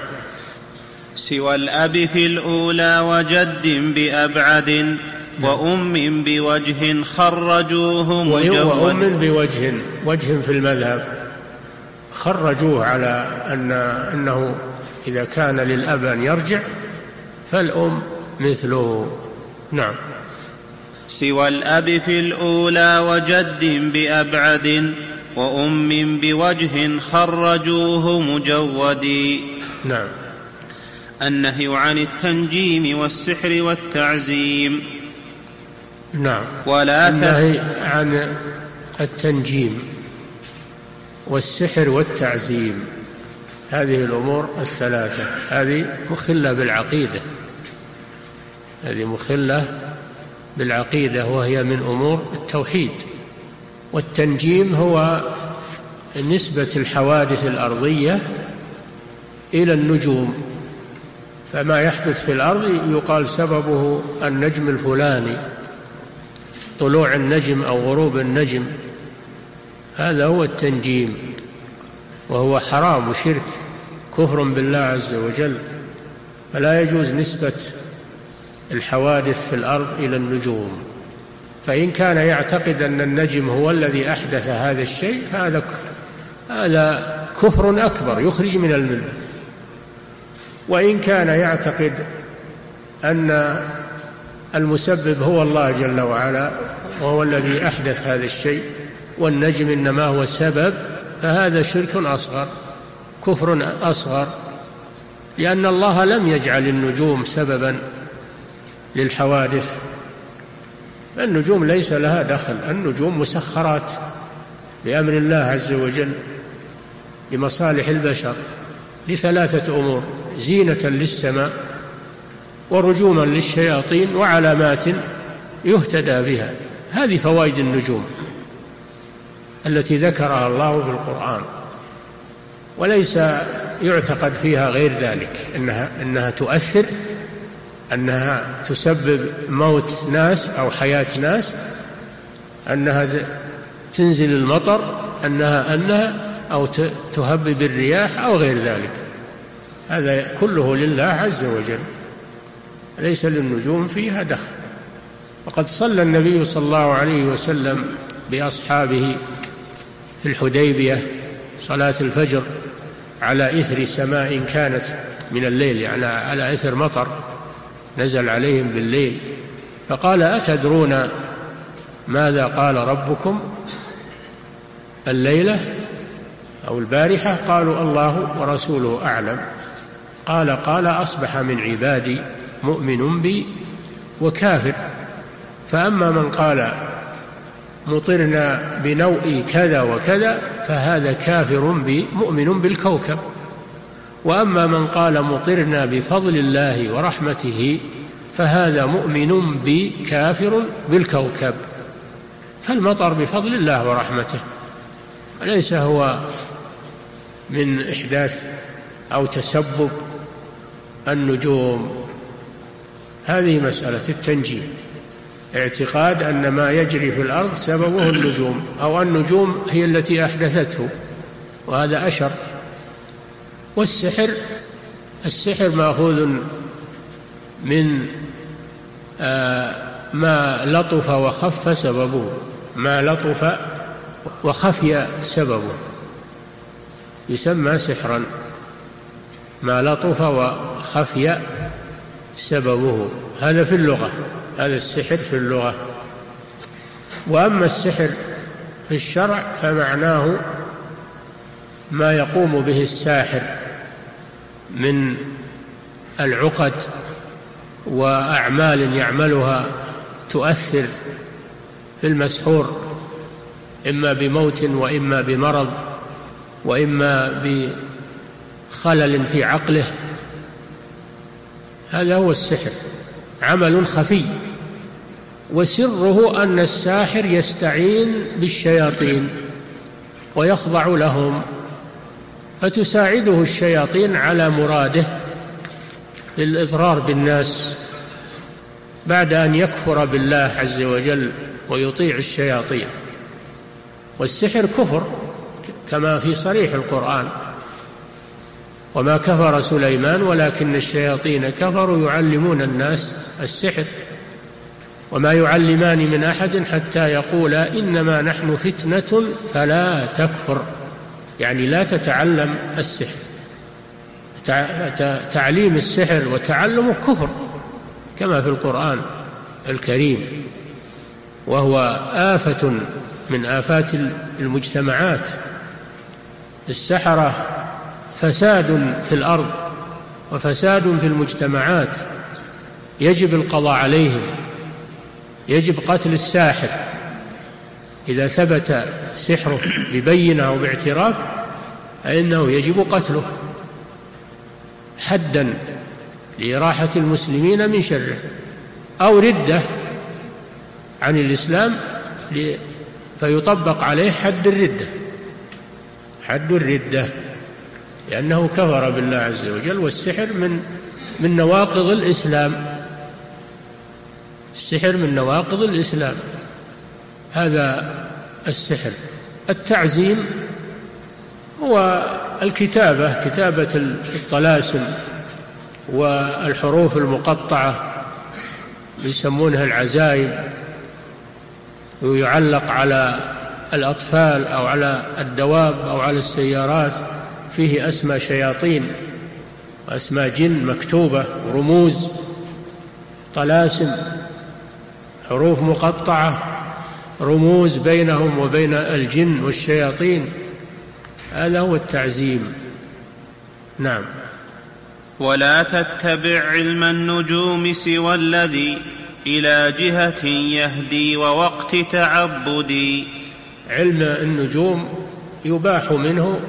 سوى الأب في الأولى وجد بأبعد وأم بوجه خرجوه مجود. وأم بوجه في المذهب خرجوه على أنه إذا كان للأب أن يرجع فالأم مثله. نعم. سوى الأب في الأولى وجد بأبعد وأم بوجه خرجوه مجودي. نعم. النهي عن التنجيم والسحر والتعزيم. نعم. النهي عن التنجيم والسحر والتعزيم، هذه الأمور الثلاثة هذه مخلة بالعقيدة، هذه مخلة بالعقيدة، وهي من أمور التوحيد. والتنجيم هو نسبة الحوادث الأرضية إلى النجوم، فما يحدث في الأرض يقال سببه النجم الفلاني، طلوع النجم أو غروب النجم، هذا هو التنجيم، وهو حرام وشرك كفر بالله عز وجل. فلا يجوز نسبة الحوادث في الأرض إلى النجوم. فإن كان يعتقد أن النجم هو الذي أحدث هذا الشيء هذا كفر أكبر يخرج من الملة. وإن كان يعتقد أن المسبب هو الله جل وعلا وهو الذي أحدث هذا الشيء والنجم إنما هو سبب، فهذا شرك أصغر كفر أصغر، لأن الله لم يجعل النجوم سببا للحوادث. النجوم ليس لها دخل، النجوم مسخرات بأمر الله عز وجل لمصالح البشر لثلاثة أمور: زينة للسماء ورجوما للشياطين وعلامات يهتدى بها. هذه فوائد النجوم التي ذكرها الله في القرآن، وليس يعتقد فيها غير ذلك، إنها تؤثر، أنها تسبب موت ناس أو حياة ناس، أنها تنزل المطر، أنها أو تهبب الرياح أو غير ذلك. هذا كله لله عز وجل، ليس للنجوم فيها دخل. وقد صلى النبي صلى الله عليه وسلم بأصحابه في الحديبية صلاة الفجر على إثر سماء كانت من الليل، يعني على إثر مطر نزل عليهم بالليل، فقال: أتدرون ماذا قال ربكم الليلة أو البارحة؟ قالوا: الله ورسوله أعلم. قال: أصبح من عبادي مؤمن بي وكافر، فأما من قال مطرنا بنوء كذا وكذا فهذا كافر بي مؤمن بالكوكب، وأما من قال مطرنا بفضل الله ورحمته فهذا مؤمن بي كافر بالكوكب. فالمطر بفضل الله ورحمته، ليس هو من إحداث أو تسبب النجوم. هذه مسألة التنجيم، اعتقاد أن ما يجري في الأرض سببه النجوم أو النجوم هي التي أحدثته، وهذا أشر. والسحر مأخوذ من ما لطف وخف سببه، ما لطف وخفي سببه يسمى سحرا، ما لطف وخفي سببه، هذا في اللغة، هذا السحر في اللغة. وأما السحر في الشرع فمعناه ما يقوم به الساحر من العقد وأعمال يعملها تؤثر في المسحور، إما بموت وإما بمرض وإما بخلل في عقله. هذا هو السحر، عمل خفي، وسره أن الساحر يستعين بالشياطين ويخضع لهم، فتساعده الشياطين على مراده للإضرار بالناس بعد أن يكفر بالله عز وجل ويطيع الشياطين. والسحر كفر كما في صريح القرآن، وما كفر سليمان ولكن الشياطين كفروا يعلمون الناس السحر وما يعلمان من أحد حتى يقولا إنما نحن فتنة فلا تكفر، يعني لا تتعلم السحر. تعليم السحر وتعلمه كفر كما في القرآن الكريم، وهو آفة من آفات المجتمعات. السحرة فساد في الأرض وفساد في المجتمعات، يجب القضاء عليهم، يجب قتل الساحر إذا ثبت سحره ببينة أو باعتراف، فإنه يجب قتله حدا لإراحة المسلمين من شره، أو ردة عن الإسلام فيطبق عليه حد الردة، حد الردة، لأنه كفر بالله عز وجل. والسحر من نواقض الإسلام، السحر من نواقض الإسلام، هذا السحر. التعزيم هو الكتابة، كتابة الطلاسم والحروف المقطعة يسمونها العزائم، ويعلق على الأطفال أو على الدواب أو على السيارات، فيه أسماء شياطين وأسماء جن مكتوبة، ورموز، طلاسم، حروف مقطعة، رموز بينهم وبين الجن والشياطين، هذا هو التعزيم. نعم. ولا تتبع علم النجوم سوى الذي إلى جهة يهدي ووقت تعبدي. علم النجوم يباح منه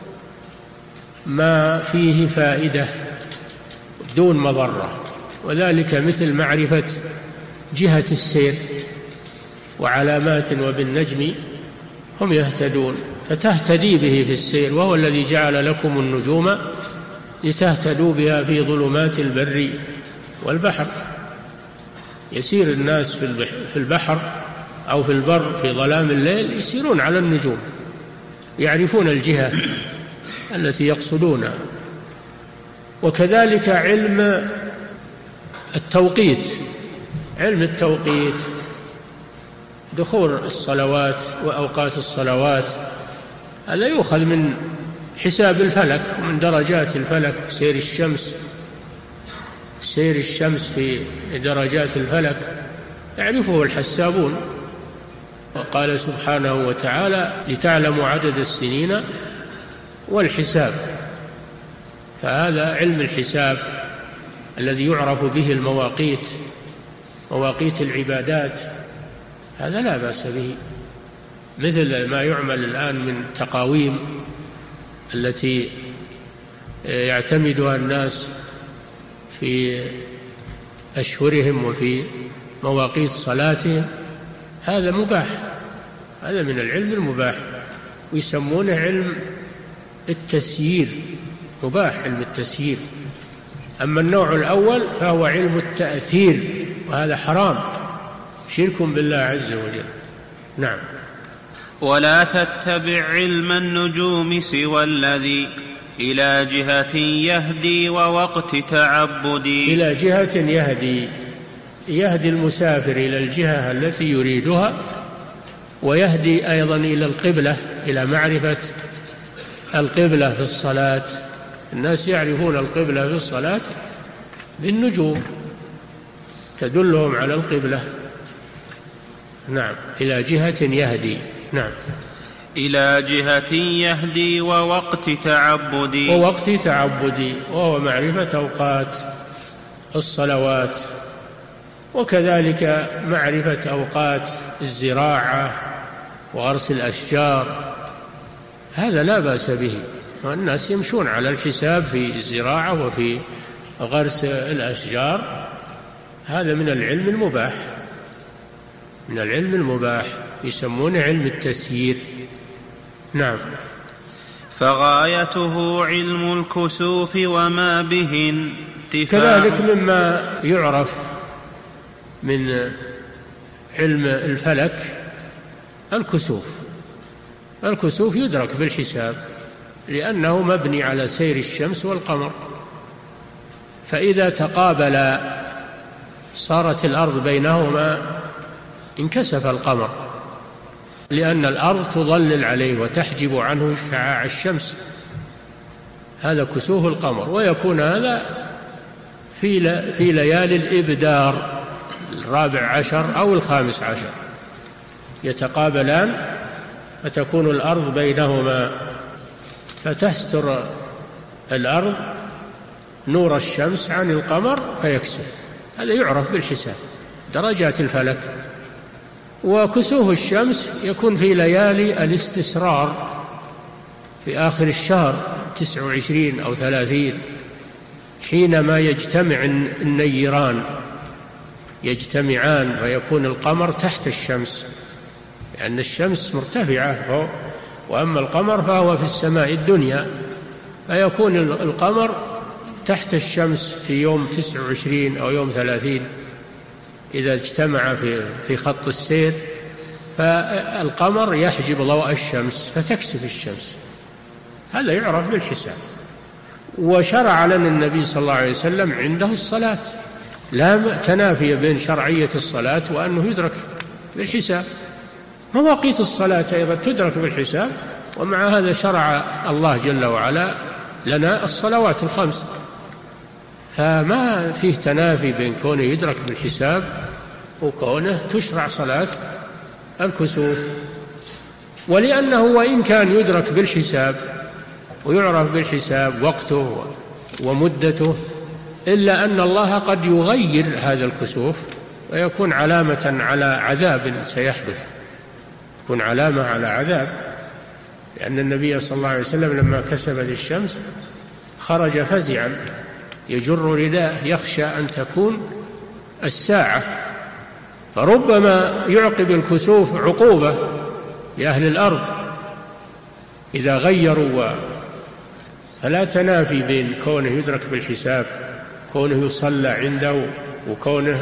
ما فيه فائدة دون مضرة، وذلك مثل معرفة جهة السير وعلامات وبالنجم هم يهتدون، فتهتدي به في السير، وهو الذي جعل لكم النجوم لتهتدوا بها في ظلمات البر والبحر. يسير الناس في البحر أو في البر في ظلام الليل، يسيرون على النجوم، يعرفون الجهة التي يقصدونها. وكذلك علم التوقيت، علم التوقيت، دخول الصلوات وأوقات الصلوات، هذا يؤخذ من حساب الفلك ومن درجات الفلك. سير الشمس في درجات الفلك يعرفه الحسابون. وقال سبحانه وتعالى: لتعلموا عدد السنين والحساب. فهذا علم الحساب الذي يعرف به المواقيت، مواقيت العبادات، هذا لا بأس به، مثل ما يعمل الآن من تقاويم التي يعتمدها الناس في أشهرهم وفي مواقيت صلاتهم، هذا مباح، هذا من العلم المباح، ويسمونه علم التسيير، مباح علم التسيير. أما النوع الأول فهو علم التأثير، وهذا حرام، شرك بالله عز وجل. نعم. ولا تتبع علم النجوم سوى الذي إلى جهة يهدي ووقت تعبدي. إلى جهة يهدي المسافر إلى الجهة التي يريدها، ويهدي أيضا إلى القبلة، إلى معرفة القبلة في الصلاة. الناس يعرفون القبلة في الصلاة بالنجوم تدلهم على القبلة. نعم. إلى جهة يهدي. نعم. إلى جهة يهدي ووقت تعبدي. ووقت تعبدي، وهو معرفة أوقات الصلوات، وكذلك معرفة أوقات الزراعة وغرس الأشجار، هذا لا بأس به، والناس يمشون على الحساب في الزراعة وفي غرس الأشجار، هذا من العلم المباح، من العلم المباح، يسمونه علم التسيير. نعم. فغايته علم الكسوف وما به انتفاع. كذلك مما يعرف من علم الفلك الكسوف، الكسوف يدرك بالحساب، لأنه مبني على سير الشمس والقمر، فإذا تقابلا صارت الأرض بينهما انكسف القمر، لأن الأرض تظلل عليه وتحجب عنه شعاع الشمس، هذا كسوف القمر. ويكون هذا في ليالي الإبدار 14 أو 15 يتقابلان فتكون الأرض بينهما، فتستر الأرض نور الشمس عن القمر فيكسف. هذا يعرف بالحساب، درجات الفلك. وكسوف الشمس يكون في ليالي الاستسرار في آخر الشهر 29 أو 30، حينما يجتمع النيران، يجتمعان ويكون القمر تحت الشمس، لأن الشمس مرتفعة وأما القمر فهو في السماء الدنيا، فيكون القمر تحت الشمس في يوم 29 أو يوم 30 إذا اجتمع في خط السير، فالقمر يحجب ضوء الشمس فتكسف الشمس. هذا يعرف بالحساب. وشرع لنا النبي صلى الله عليه وسلم عنده الصلاة، لا تنافي بين شرعية الصلاة وأنه يدرك بالحساب. مواقيت الصلاة أيضا تدرك بالحساب، ومع هذا شرع الله جل وعلا لنا الصلوات الخمس، فما فيه تنافي بين كونه يدرك بالحساب وكونه تشرع صلاة الكسوف. ولأنه وإن كان يدرك بالحساب ويعرف بالحساب وقته ومدته، إلا أن الله قد يغير هذا الكسوف ويكون علامة على عذاب سيحدث، يكون علامة على عذاب. لأن النبي صلى الله عليه وسلم لما كسفت الشمس خرج فزعا يجر رداءه يخشى أن تكون الساعة، فربما يعقب الكسوف عقوبة لأهل الأرض إذا غيروا. فلا تنافي بين كونه يدرك بالحساب، كونه يصلى عنده، وكونه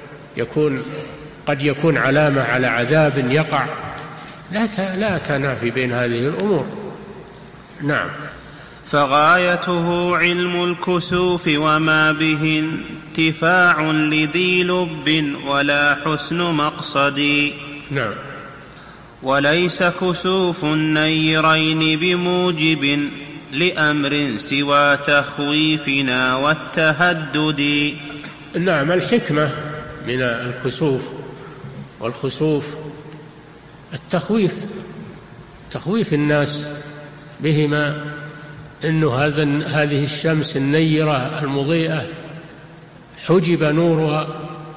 قد يكون علامة على عذاب يقع. لا تنافي بين هذه الأمور. نعم. فغايته علم الكسوف وما به انتفاع لذي لب ولا حسن مقصد. نعم. وليس كسوف النيرين بموجب لأمر سوى تخويفنا والتهدد. نعم. الحكمة من الكسوف والخسوف التخويف، تخويف الناس بهما، إنه هذه الشمس النيرة المضيئة حجب نورها،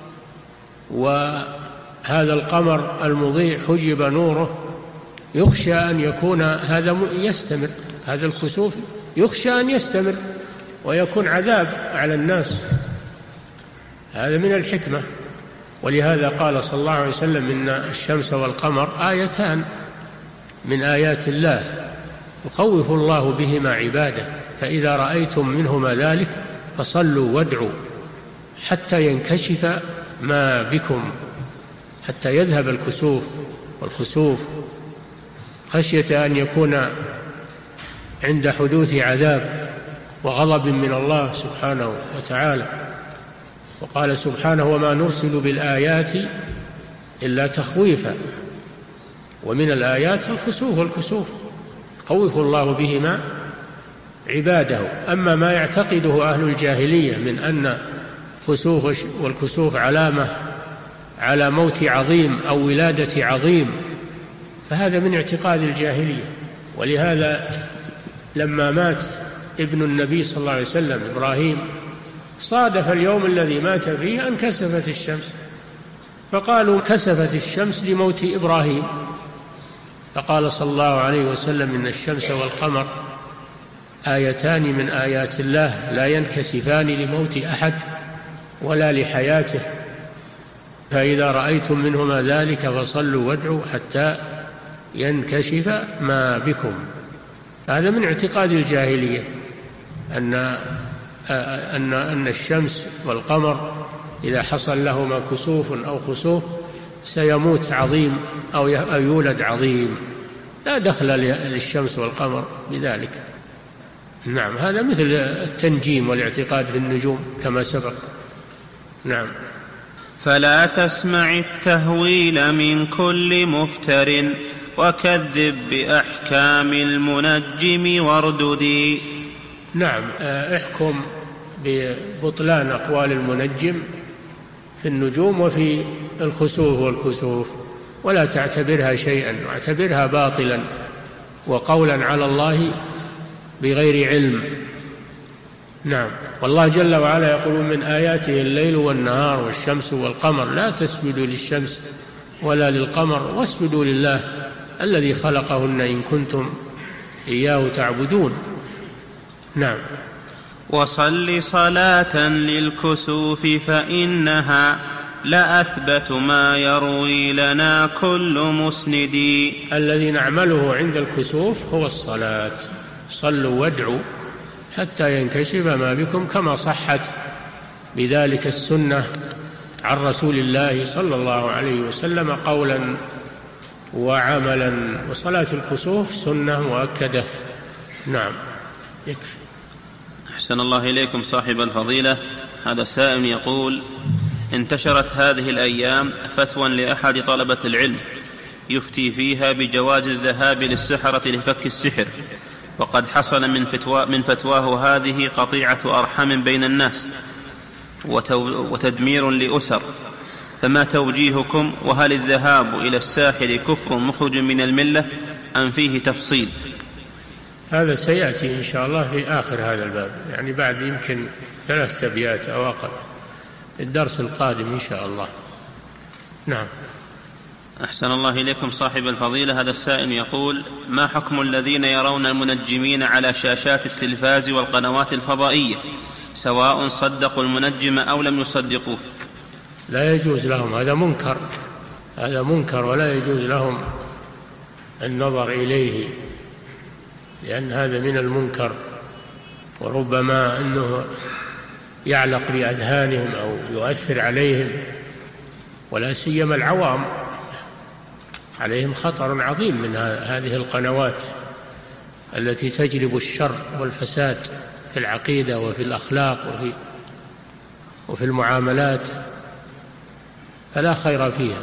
وهذا القمر المضيء حجب نوره، يخشى أن يكون هذا يستمر، هذا الكسوف يخشى أن يستمر ويكون عذاب على الناس. هذا من الحكمة. ولهذا قال صلى الله عليه وسلم إن الشمس والقمر آيتان من آيات الله يخوف الله بهما عباده، فإذا رأيتم منهما ذلك فصلوا وادعوا حتى ينكشف ما بكم، حتى يذهب الكسوف والخسوف، خشية أن يكون عند حدوث عذاب وغضب من الله سبحانه وتعالى. وقال سبحانه: وما نرسل بالآيات إلا تخويفا. ومن الآيات الخسوف والكسوف خوف الله بهما عباده. أما ما يعتقده أهل الجاهلية من أن خسوف والكسوف علامة على موت عظيم أو ولادة عظيم، فهذا من اعتقاد الجاهلية. ولهذا لما مات ابن النبي صلى الله عليه وسلم إبراهيم، صادف اليوم الذي مات فيه أن كسفت الشمس، فقالوا كسفت الشمس لموت إبراهيم. فقال صلى الله عليه وسلم: إن الشمس والقمر آيتان من آيات الله لا ينكسفان لموت أحد ولا لحياته، فإذا رأيتم منهما ذلك فصلوا وادعوا حتى ينكشف ما بكم. هذا من اعتقاد الجاهلية أن الشمس والقمر إذا حصل لهما كسوف أو خسوف سيموت عظيم أو يولد عظيم، لا دخل للشمس والقمر بذلك. نعم، هذا مثل التنجيم والاعتقاد في النجوم كما سبق. نعم. فلا تسمع التهويل من كل مفتر وكذب بأحكام المنجم وارددي. نعم، احكم ببطلان أقوال المنجم في النجوم وفي الخسوف والكسوف، ولا تعتبرها شيئا، واعتبرها باطلا وقولا على الله بغير علم. نعم. والله جل وعلا يقول من آياته الليل والنهار والشمس والقمر لا تسجدوا للشمس ولا للقمر واسجدوا لله الذي خلقهن إن كنتم إياه تعبدون. نعم. وصل صلاة للكسوف فإنها لأثبت ما يروي لنا كل مسند. الذي نعمله عند الكسوف هو الصلاة. صلوا وادعوا حتى ينكشف ما بكم، كما صحت بذلك السنة عن رسول الله صلى الله عليه وسلم قولا وعملا. وصلاة الكسوف سنة مؤكدة. نعم، يكفي. أحسن الله إليكم صاحب الفضيلة. هذا سائل يقول: انتشرت هذه الأيام فتوى لأحد طلبة العلم يفتي فيها بجواز الذهاب للسحرة لفك السحر، وقد حصل من فتواه هذه قطيعة أرحام بين الناس وتدمير لأسر، فما توجيهكم؟ وهل الذهاب إلى الساحر كفر مخرج من الملة أم فيه تفصيل؟ هذا سيأتي إن شاء الله في آخر هذا الباب، يعني بعد يمكن 3 أبيات أو أقل، الدرس القادم إن شاء الله. نعم. أحسن الله إليكم صاحب الفضيلة. هذا السائل يقول: ما حكم الذين يرون المنجمين على شاشات التلفاز والقنوات الفضائية سواء صدقوا المنجم أو لم يصدقوه؟ لا يجوز لهم، هذا منكر ولا يجوز لهم النظر إليه، لأن هذا من المنكر، وربما أنه يعلق بأذهانهم أو يؤثر عليهم، ولا سيما العوام عليهم خطر عظيم من هذه القنوات التي تجلب الشر والفساد في العقيدة وفي الأخلاق وفي المعاملات، فلا خير فيها.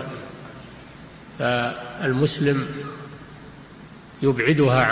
فالمسلم يبعدها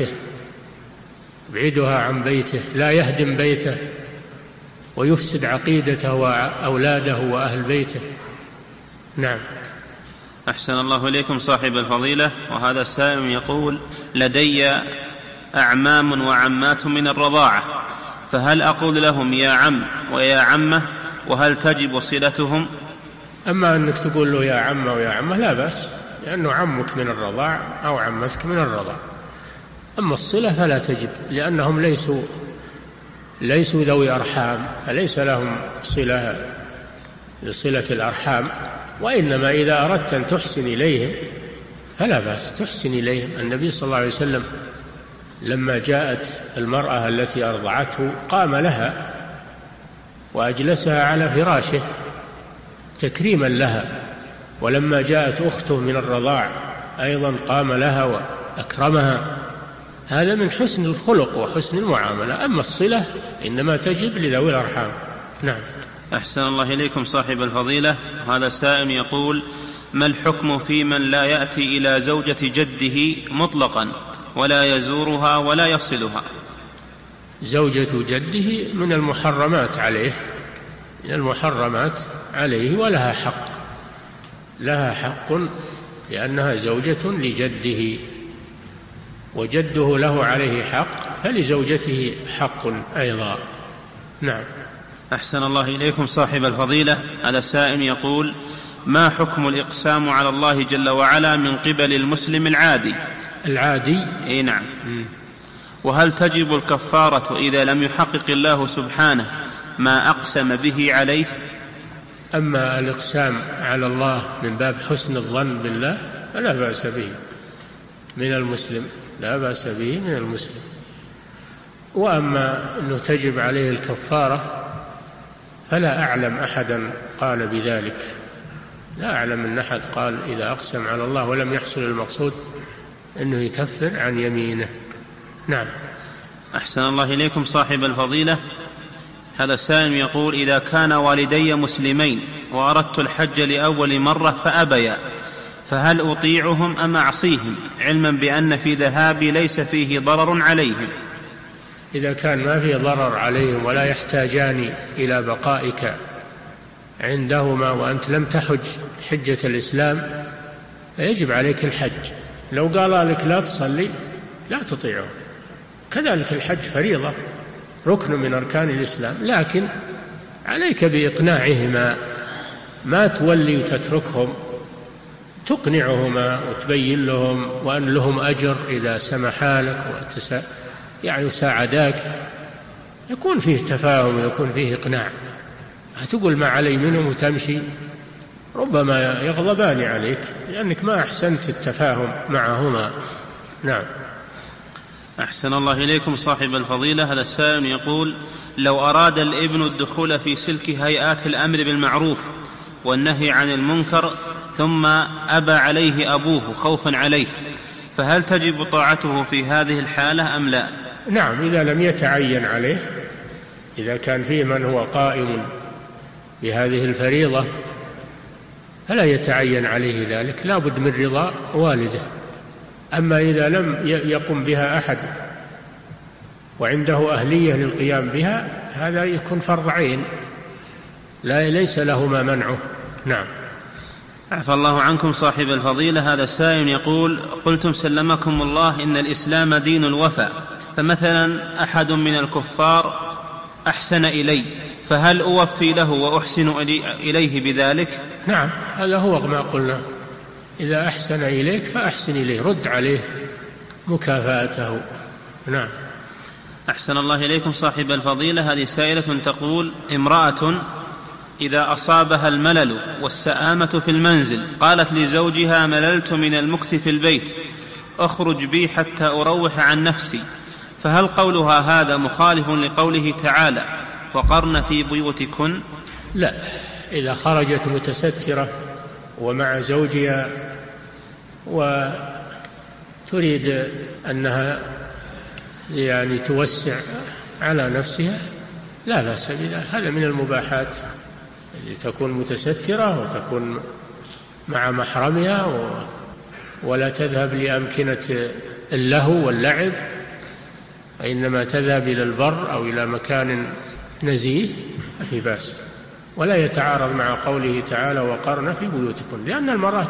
عن بيته، لا يهدم بيته ويفسد عقيدته وأولاده وأهل بيته. نعم. أحسن الله إليكم صاحب الفضيلة. وهذا السائل يقول: لدي أعمام وعمات من الرضاعة، فهل أقول لهم يا عم ويا عمة، وهل تجب صلتهم؟ أما أنك تقول له يا عم ويا عمة لا بأس، لأنه عمك من الرضاع أو عمتك من الرضاع. أما الصلة فلا تجب، لأنهم ليسوا ذوي أرحام، فليس لهم صلة الأرحام. وإنما إذا أردت أن تحسن إليهم فلا بأس تحسن إليهم. النبي صلى الله عليه وسلم لما جاءت المرأة التي أرضعته قام لها وأجلسها على فراشه تكريما لها، ولما جاءت أخته من الرضاع أيضا قام لها وأكرمها. هذا من حسن الخلق وحسن المعاملة. أما الصلة إنما تجب لذوي الأرحام. نعم. أحسن الله إليكم صاحب الفضيلة. هذا سائل يقول: ما الحكم في من لا يأتي إلى زوجة جده مطلقا ولا يزورها ولا يصلها؟ زوجة جده من المحرمات عليه، ولها حق لأنها زوجة لجده، وجده له عليه حق، فلزوجته حق أيضا. نعم. أحسن الله إليكم صاحب الفضيلة. هذا سائل يقول: ما حكم الإقسام على الله جل وعلا من قبل المسلم العادي؟ أي نعم. وهل تجب الكفارة إذا لم يحقق الله سبحانه ما أقسم به عليه؟ أما الإقسام على الله من باب حسن الظن بالله فلا بأس به من المسلم، وأما أنه تجب عليه الكفارة فلا أعلم أحدا قال بذلك، لا أعلم أن أحد قال إذا أقسم على الله ولم يحصل المقصود أنه يكفر عن يمينه. نعم. أحسن الله إليكم صاحب الفضيلة. هذا السائل يقول: إذا كان والدي مسلمين وأردت الحج لأول مرة فأبيا، فهل أطيعهم أم أعصيهم، علما بأن في ذهابي ليس فيه ضرر عليهم؟ إذا كان ما فيه ضرر عليهم ولا يحتاجان إلى بقائك عندهما وأنت لم تحج حجة الإسلام فيجب عليك الحج. لو قال لك لا تصلي لا تطيعه. كذلك الحج فريضة ركن من أركان الإسلام، لكن عليك بإقناعهما، ما تولي وتتركهم، تقنعهما وتبين لهم وأن لهم أجر إذا سمحا لك وساعداك، يكون فيه تفاهم ويكون فيه إقناع. تقول ما علي منهم وتمشي، ربما يغضبان عليك لأنك ما أحسنت التفاهم معهما. نعم. أحسن الله إليكم صاحب الفضيلة. هذا السائل يقول: لو أراد الابن الدخول في سلك هيئات الأمر بالمعروف والنهي عن المنكر ثم أبى عليه أبوه خوفا عليه، فهل تجب طاعته في هذه الحالة أم لا؟ نعم، إذا لم يتعين عليه، إذا كان فيه من هو قائم بهذه الفريضة فلا يتعين عليه ذلك، لا بد من رضا والده. أما إذا لم يقم بها أحد وعنده أهلية للقيام بها هذا يكون فرض عين، ليس له ما منعه. نعم. عفى الله عنكم صاحب الفضيلة. هذا السائل يقول: قلتم سلمكم الله إن الإسلام دين الوفاء، فمثلا أحد من الكفار أحسن إلي، فهل أوفي له وأحسن إليه بذلك؟ نعم، هذا هو ما قلنا، إذا أحسن إليك فأحسن إليه، رد عليه مكافأته. نعم. أحسن الله إليكم صاحب الفضيلة. هذه سائلة تقول: امرأة إذا أصابها الملل والسآمة في المنزل قالت لزوجها: مللت من المكث في البيت، أخرج بي حتى أروح عن نفسي، فهل قولها هذا مخالف لقوله تعالى: وقرن في بيوتكن؟ لا، إذا خرجت متسترة ومع زوجها وتريد أنها توسع على نفسها لا بأس بذلك، هذا من المباحات، تكون متسترة وتكون مع محرمها ولا تذهب لأمكنة اللهو واللعب، وإنما تذهب إلى البر أو إلى مكان نزيه في بأس، ولا يتعارض مع قوله تعالى: وقرن في بيوتكن، لأن المرأة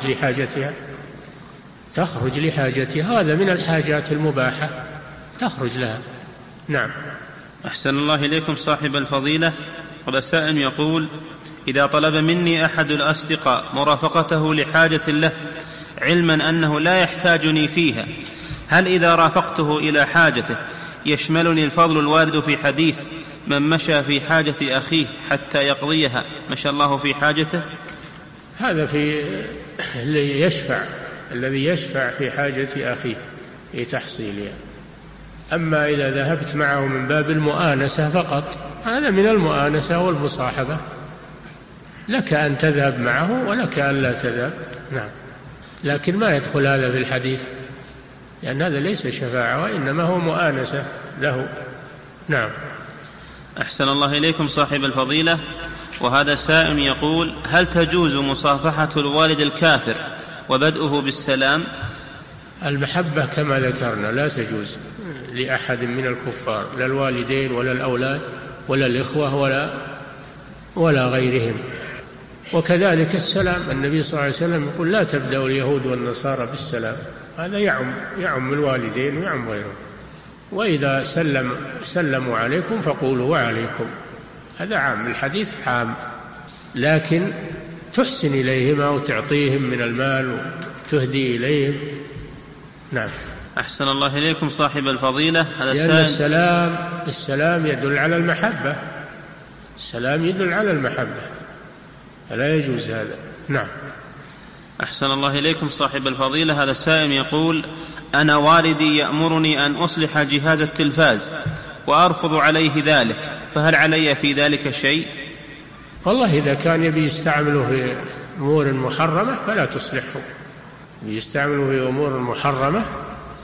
تخرج لحاجتها، هذا من الحاجات المباحة تخرج لها. نعم. أحسن الله إليكم صاحب الفضيلة. ورسائل يقول: إذا طلب مني أحد الأصدقاء مرافقته لحاجة له علما أنه لا يحتاجني فيها، هل إذا رافقته إلى حاجته يشملني الفضل الوارد في حديث: من مشى في حاجة أخيه حتى يقضيها مشى الله في حاجته؟ هذا في الذي يشفع في حاجة أخيه في تحصيلها. أما إذا ذهبت معه من باب المؤانسة فقط، هذا من المؤانسة والمصاحبة، لك أن تذهب معه ولك أن لا تذهب. نعم. لكن ما يدخل هذا في الحديث، لأن هذا ليس شفاعة وإنما هو مؤانسة له. نعم. أحسن الله إليكم صاحب الفضيلة. وهذا سائل يقول: هل تجوز مصافحة الوالد الكافر وبدءه بالسلام؟ المحبة كما ذكرنا لا تجوز لأحد من الكفار، لا الوالدين ولا الأولاد ولا الإخوة ولا غيرهم. وكذلك السلام، النبي صلى الله عليه وسلم يقول: لا تبدأ اليهود والنصارى بالسلام، هذا يعم الوالدين ويعم غيرهم. وإذا سلموا عليكم فقولوا وعليكم، هذا عام، الحديث عام، لكن تحسن إليهما وتعطيهم من المال وتهدي إليهم. نعم. أحسن الله إليكم صاحب الفضيلة. لأن السلام يدل على المحبة، السلام يدل على المحبة، فلا يجوز هذا. نعم. أحسن الله إليكم صاحب الفضيلة. هذا السائل يقول: أنا والدي يأمرني أن أصلح جهاز التلفاز وأرفض عليه ذلك، فهل علي في ذلك شيء؟ والله إذا كان يبي يستعمله في أمور محرمة فلا تصلحه، يستعمله في أمور محرمة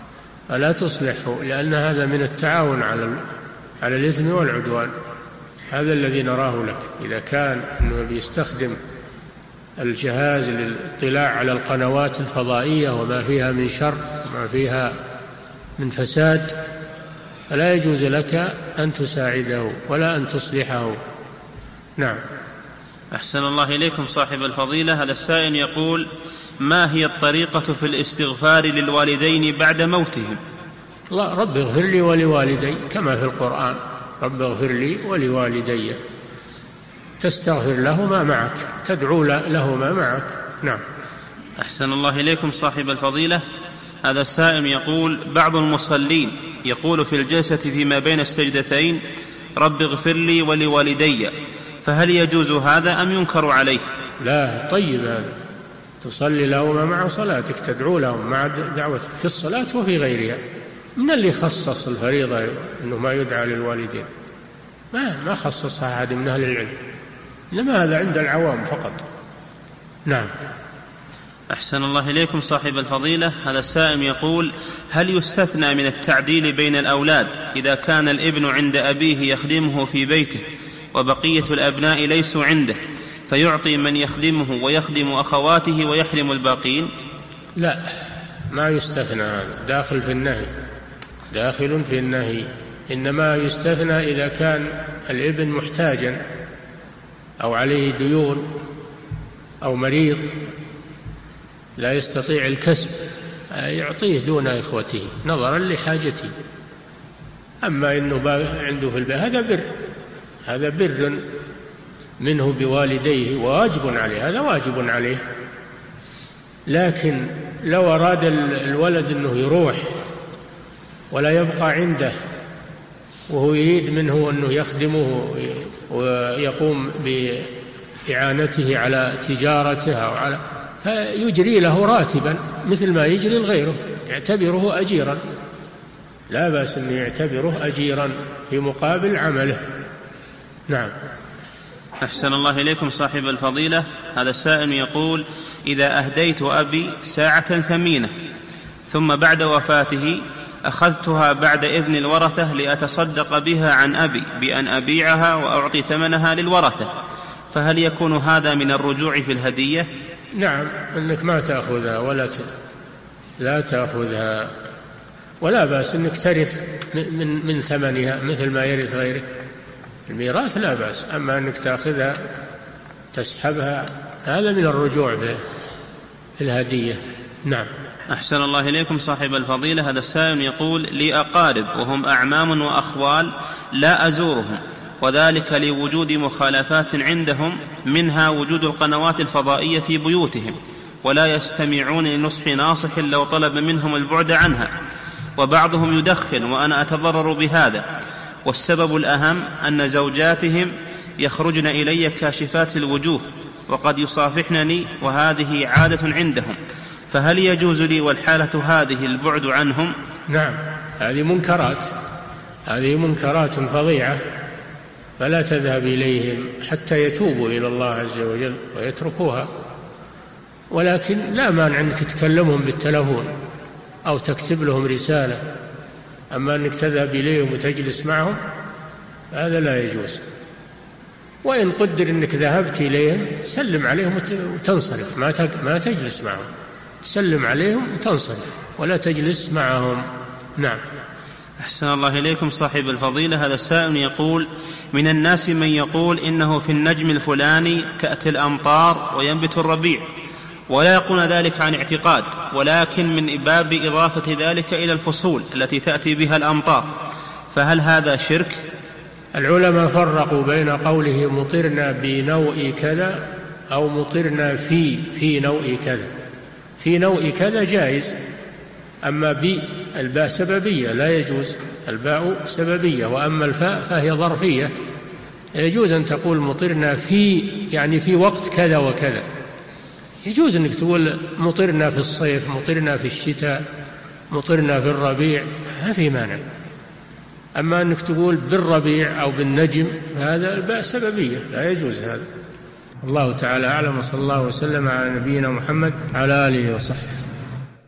فلا تصلحه، لأن هذا من التعاون على الإثم والعدوان. هذا الذي نراه لك. إذا كان أنه بيستخدم الجهاز للاطلاع على القنوات الفضائية وما فيها من شر وما فيها من فساد، فلا يجوز لك أن تساعده ولا أن تصلحه. نعم. أحسن الله إليكم صاحب الفضيلة. هذا السائل يقول: ما هي الطريقة في الاستغفار للوالدين بعد موتهم؟ الله: رب اغفر لي ولوالدي، كما في القرآن: رب اغفر لي ولوالدي. تستغفر لهما معك، تدعو لهما معك. نعم. أحسن الله إليكم صاحب الفضيلة. هذا السائل يقول: بعض المصلين يقول في الجلسة فيما بين السجدتين: رب اغفر لي ولوالدي، فهل يجوز هذا أم ينكر عليه؟ لا، طيب هذا، تصلي لهما مع صلاتك، تدعو لهم مع دعوتك في الصلاة وفي غيرها. من اللي خصص الفريضة أنه ما يدعى للوالدين؟ ما خصصها أحد من أهل العلم، إنما هذا عند العوام فقط. نعم. أحسن الله إليكم صاحب الفضيلة. هذا السائل يقول: هل يستثنى من التعديل بين الأولاد إذا كان الابن عند أبيه يخدمه في بيته وبقية الأبناء ليسوا عنده، فيعطي من يخدمه ويخدم أخواته ويحرم الباقين؟ لا، ما يستثنى، هذا داخل في النهي، داخل في النهي. إنما يستثنى إذا كان الابن محتاجا أو عليه ديون أو مريض لا يستطيع الكسب، يعطيه دون إخوته نظرا لحاجته. أما إنه عنده في البيت، هذا بر منه بوالديه واجب عليه، هذا واجب عليه. لكن لو أراد الولد أنه يروح ولا يبقى عنده، وهو يريد منه أنه يخدمه ويقوم بإعانته على تجارته أو فيجري له راتبا مثل ما يجري لغيره، يعتبره أجيرا، لا بأس أن يعتبره أجيرا في مقابل عمله. نعم. أحسن الله إليكم صاحب الفضيلة. هذا السائل يقول: إذا أهديت أبي ساعة ثمينة ثم بعد وفاته أخذتها بعد إذن الورثة لأتصدق بها عن أبي بأن أبيعها وأعطي ثمنها للورثة، فهل يكون هذا من الرجوع في الهدية؟ نعم، أنك ما تأخذها لا تأخذها، ولا بأس أنك ترث من ثمنها مثل ما يرث غيرك. الميراث لا بأس، أما أنك تأخذها تسحبها هذا من الرجوع في الهدية. نعم. أحسن الله إليكم صاحب الفضيلة. هذا السائل يقول: لي أقارب وهم أعمام وأخوال لا أزورهم، وذلك لوجود مخالفات عندهم، منها وجود القنوات الفضائية في بيوتهم، ولا يستمعون لنصح ناصح لو طلب منهم البعد عنها، وبعضهم يدخن وأنا أتضرر بهذا، والسبب الأهم أن زوجاتهم يخرجن إلي كاشفات الوجوه وقد يصافحنني، وهذه عادة عندهم، فهل يجوز لي والحالة هذه البعد عنهم؟ نعم، هذه منكرات فظيعة، فلا تذهب إليهم حتى يتوبوا إلى الله عز وجل ويتركوها. ولكن لا مانع أنك تكلمهم بالتلفون أو تكتب لهم رسالة، أما أنك تذهب إليهم وتجلس معهم هذا لا يجوز. وإن قدر أنك ذهبت إليهم تسلم عليهم وتنصرف، ما تجلس معهم، تسلم عليهم وتنصرف ولا تجلس معهم. نعم. أحسن الله إليكم صاحب الفضيلة. هذا السائل يقول: من الناس من يقول إنه في النجم الفلاني تأتي الأمطار وينبت الربيع، ولا يقول ذلك عن اعتقاد، ولكن من باب إضافة ذلك إلى الفصول التي تأتي بها الأمطار، فهل هذا شرك؟ العلماء فرقوا بين قوله مطرنا بنوء كذا أو مطرنا في نوء كذا. في نوء كذا جائز، أما الباء سببية لا يجوز، الباء سببية، وأما الفاء فهي ظرفية. يجوز أن تقول مطرنا يعني في وقت كذا وكذا، يجوز أنك تقول مطرنا في الصيف، مطرنا في الشتاء، مطرنا في الربيع، ما في مانع. أما أنك تقول بالربيع أو بالنجم هذا الباء سببية، لا يجوز هذا. الله تعالى أعلم، وصلى الله وسلم على نبينا محمد على آله وصحبه.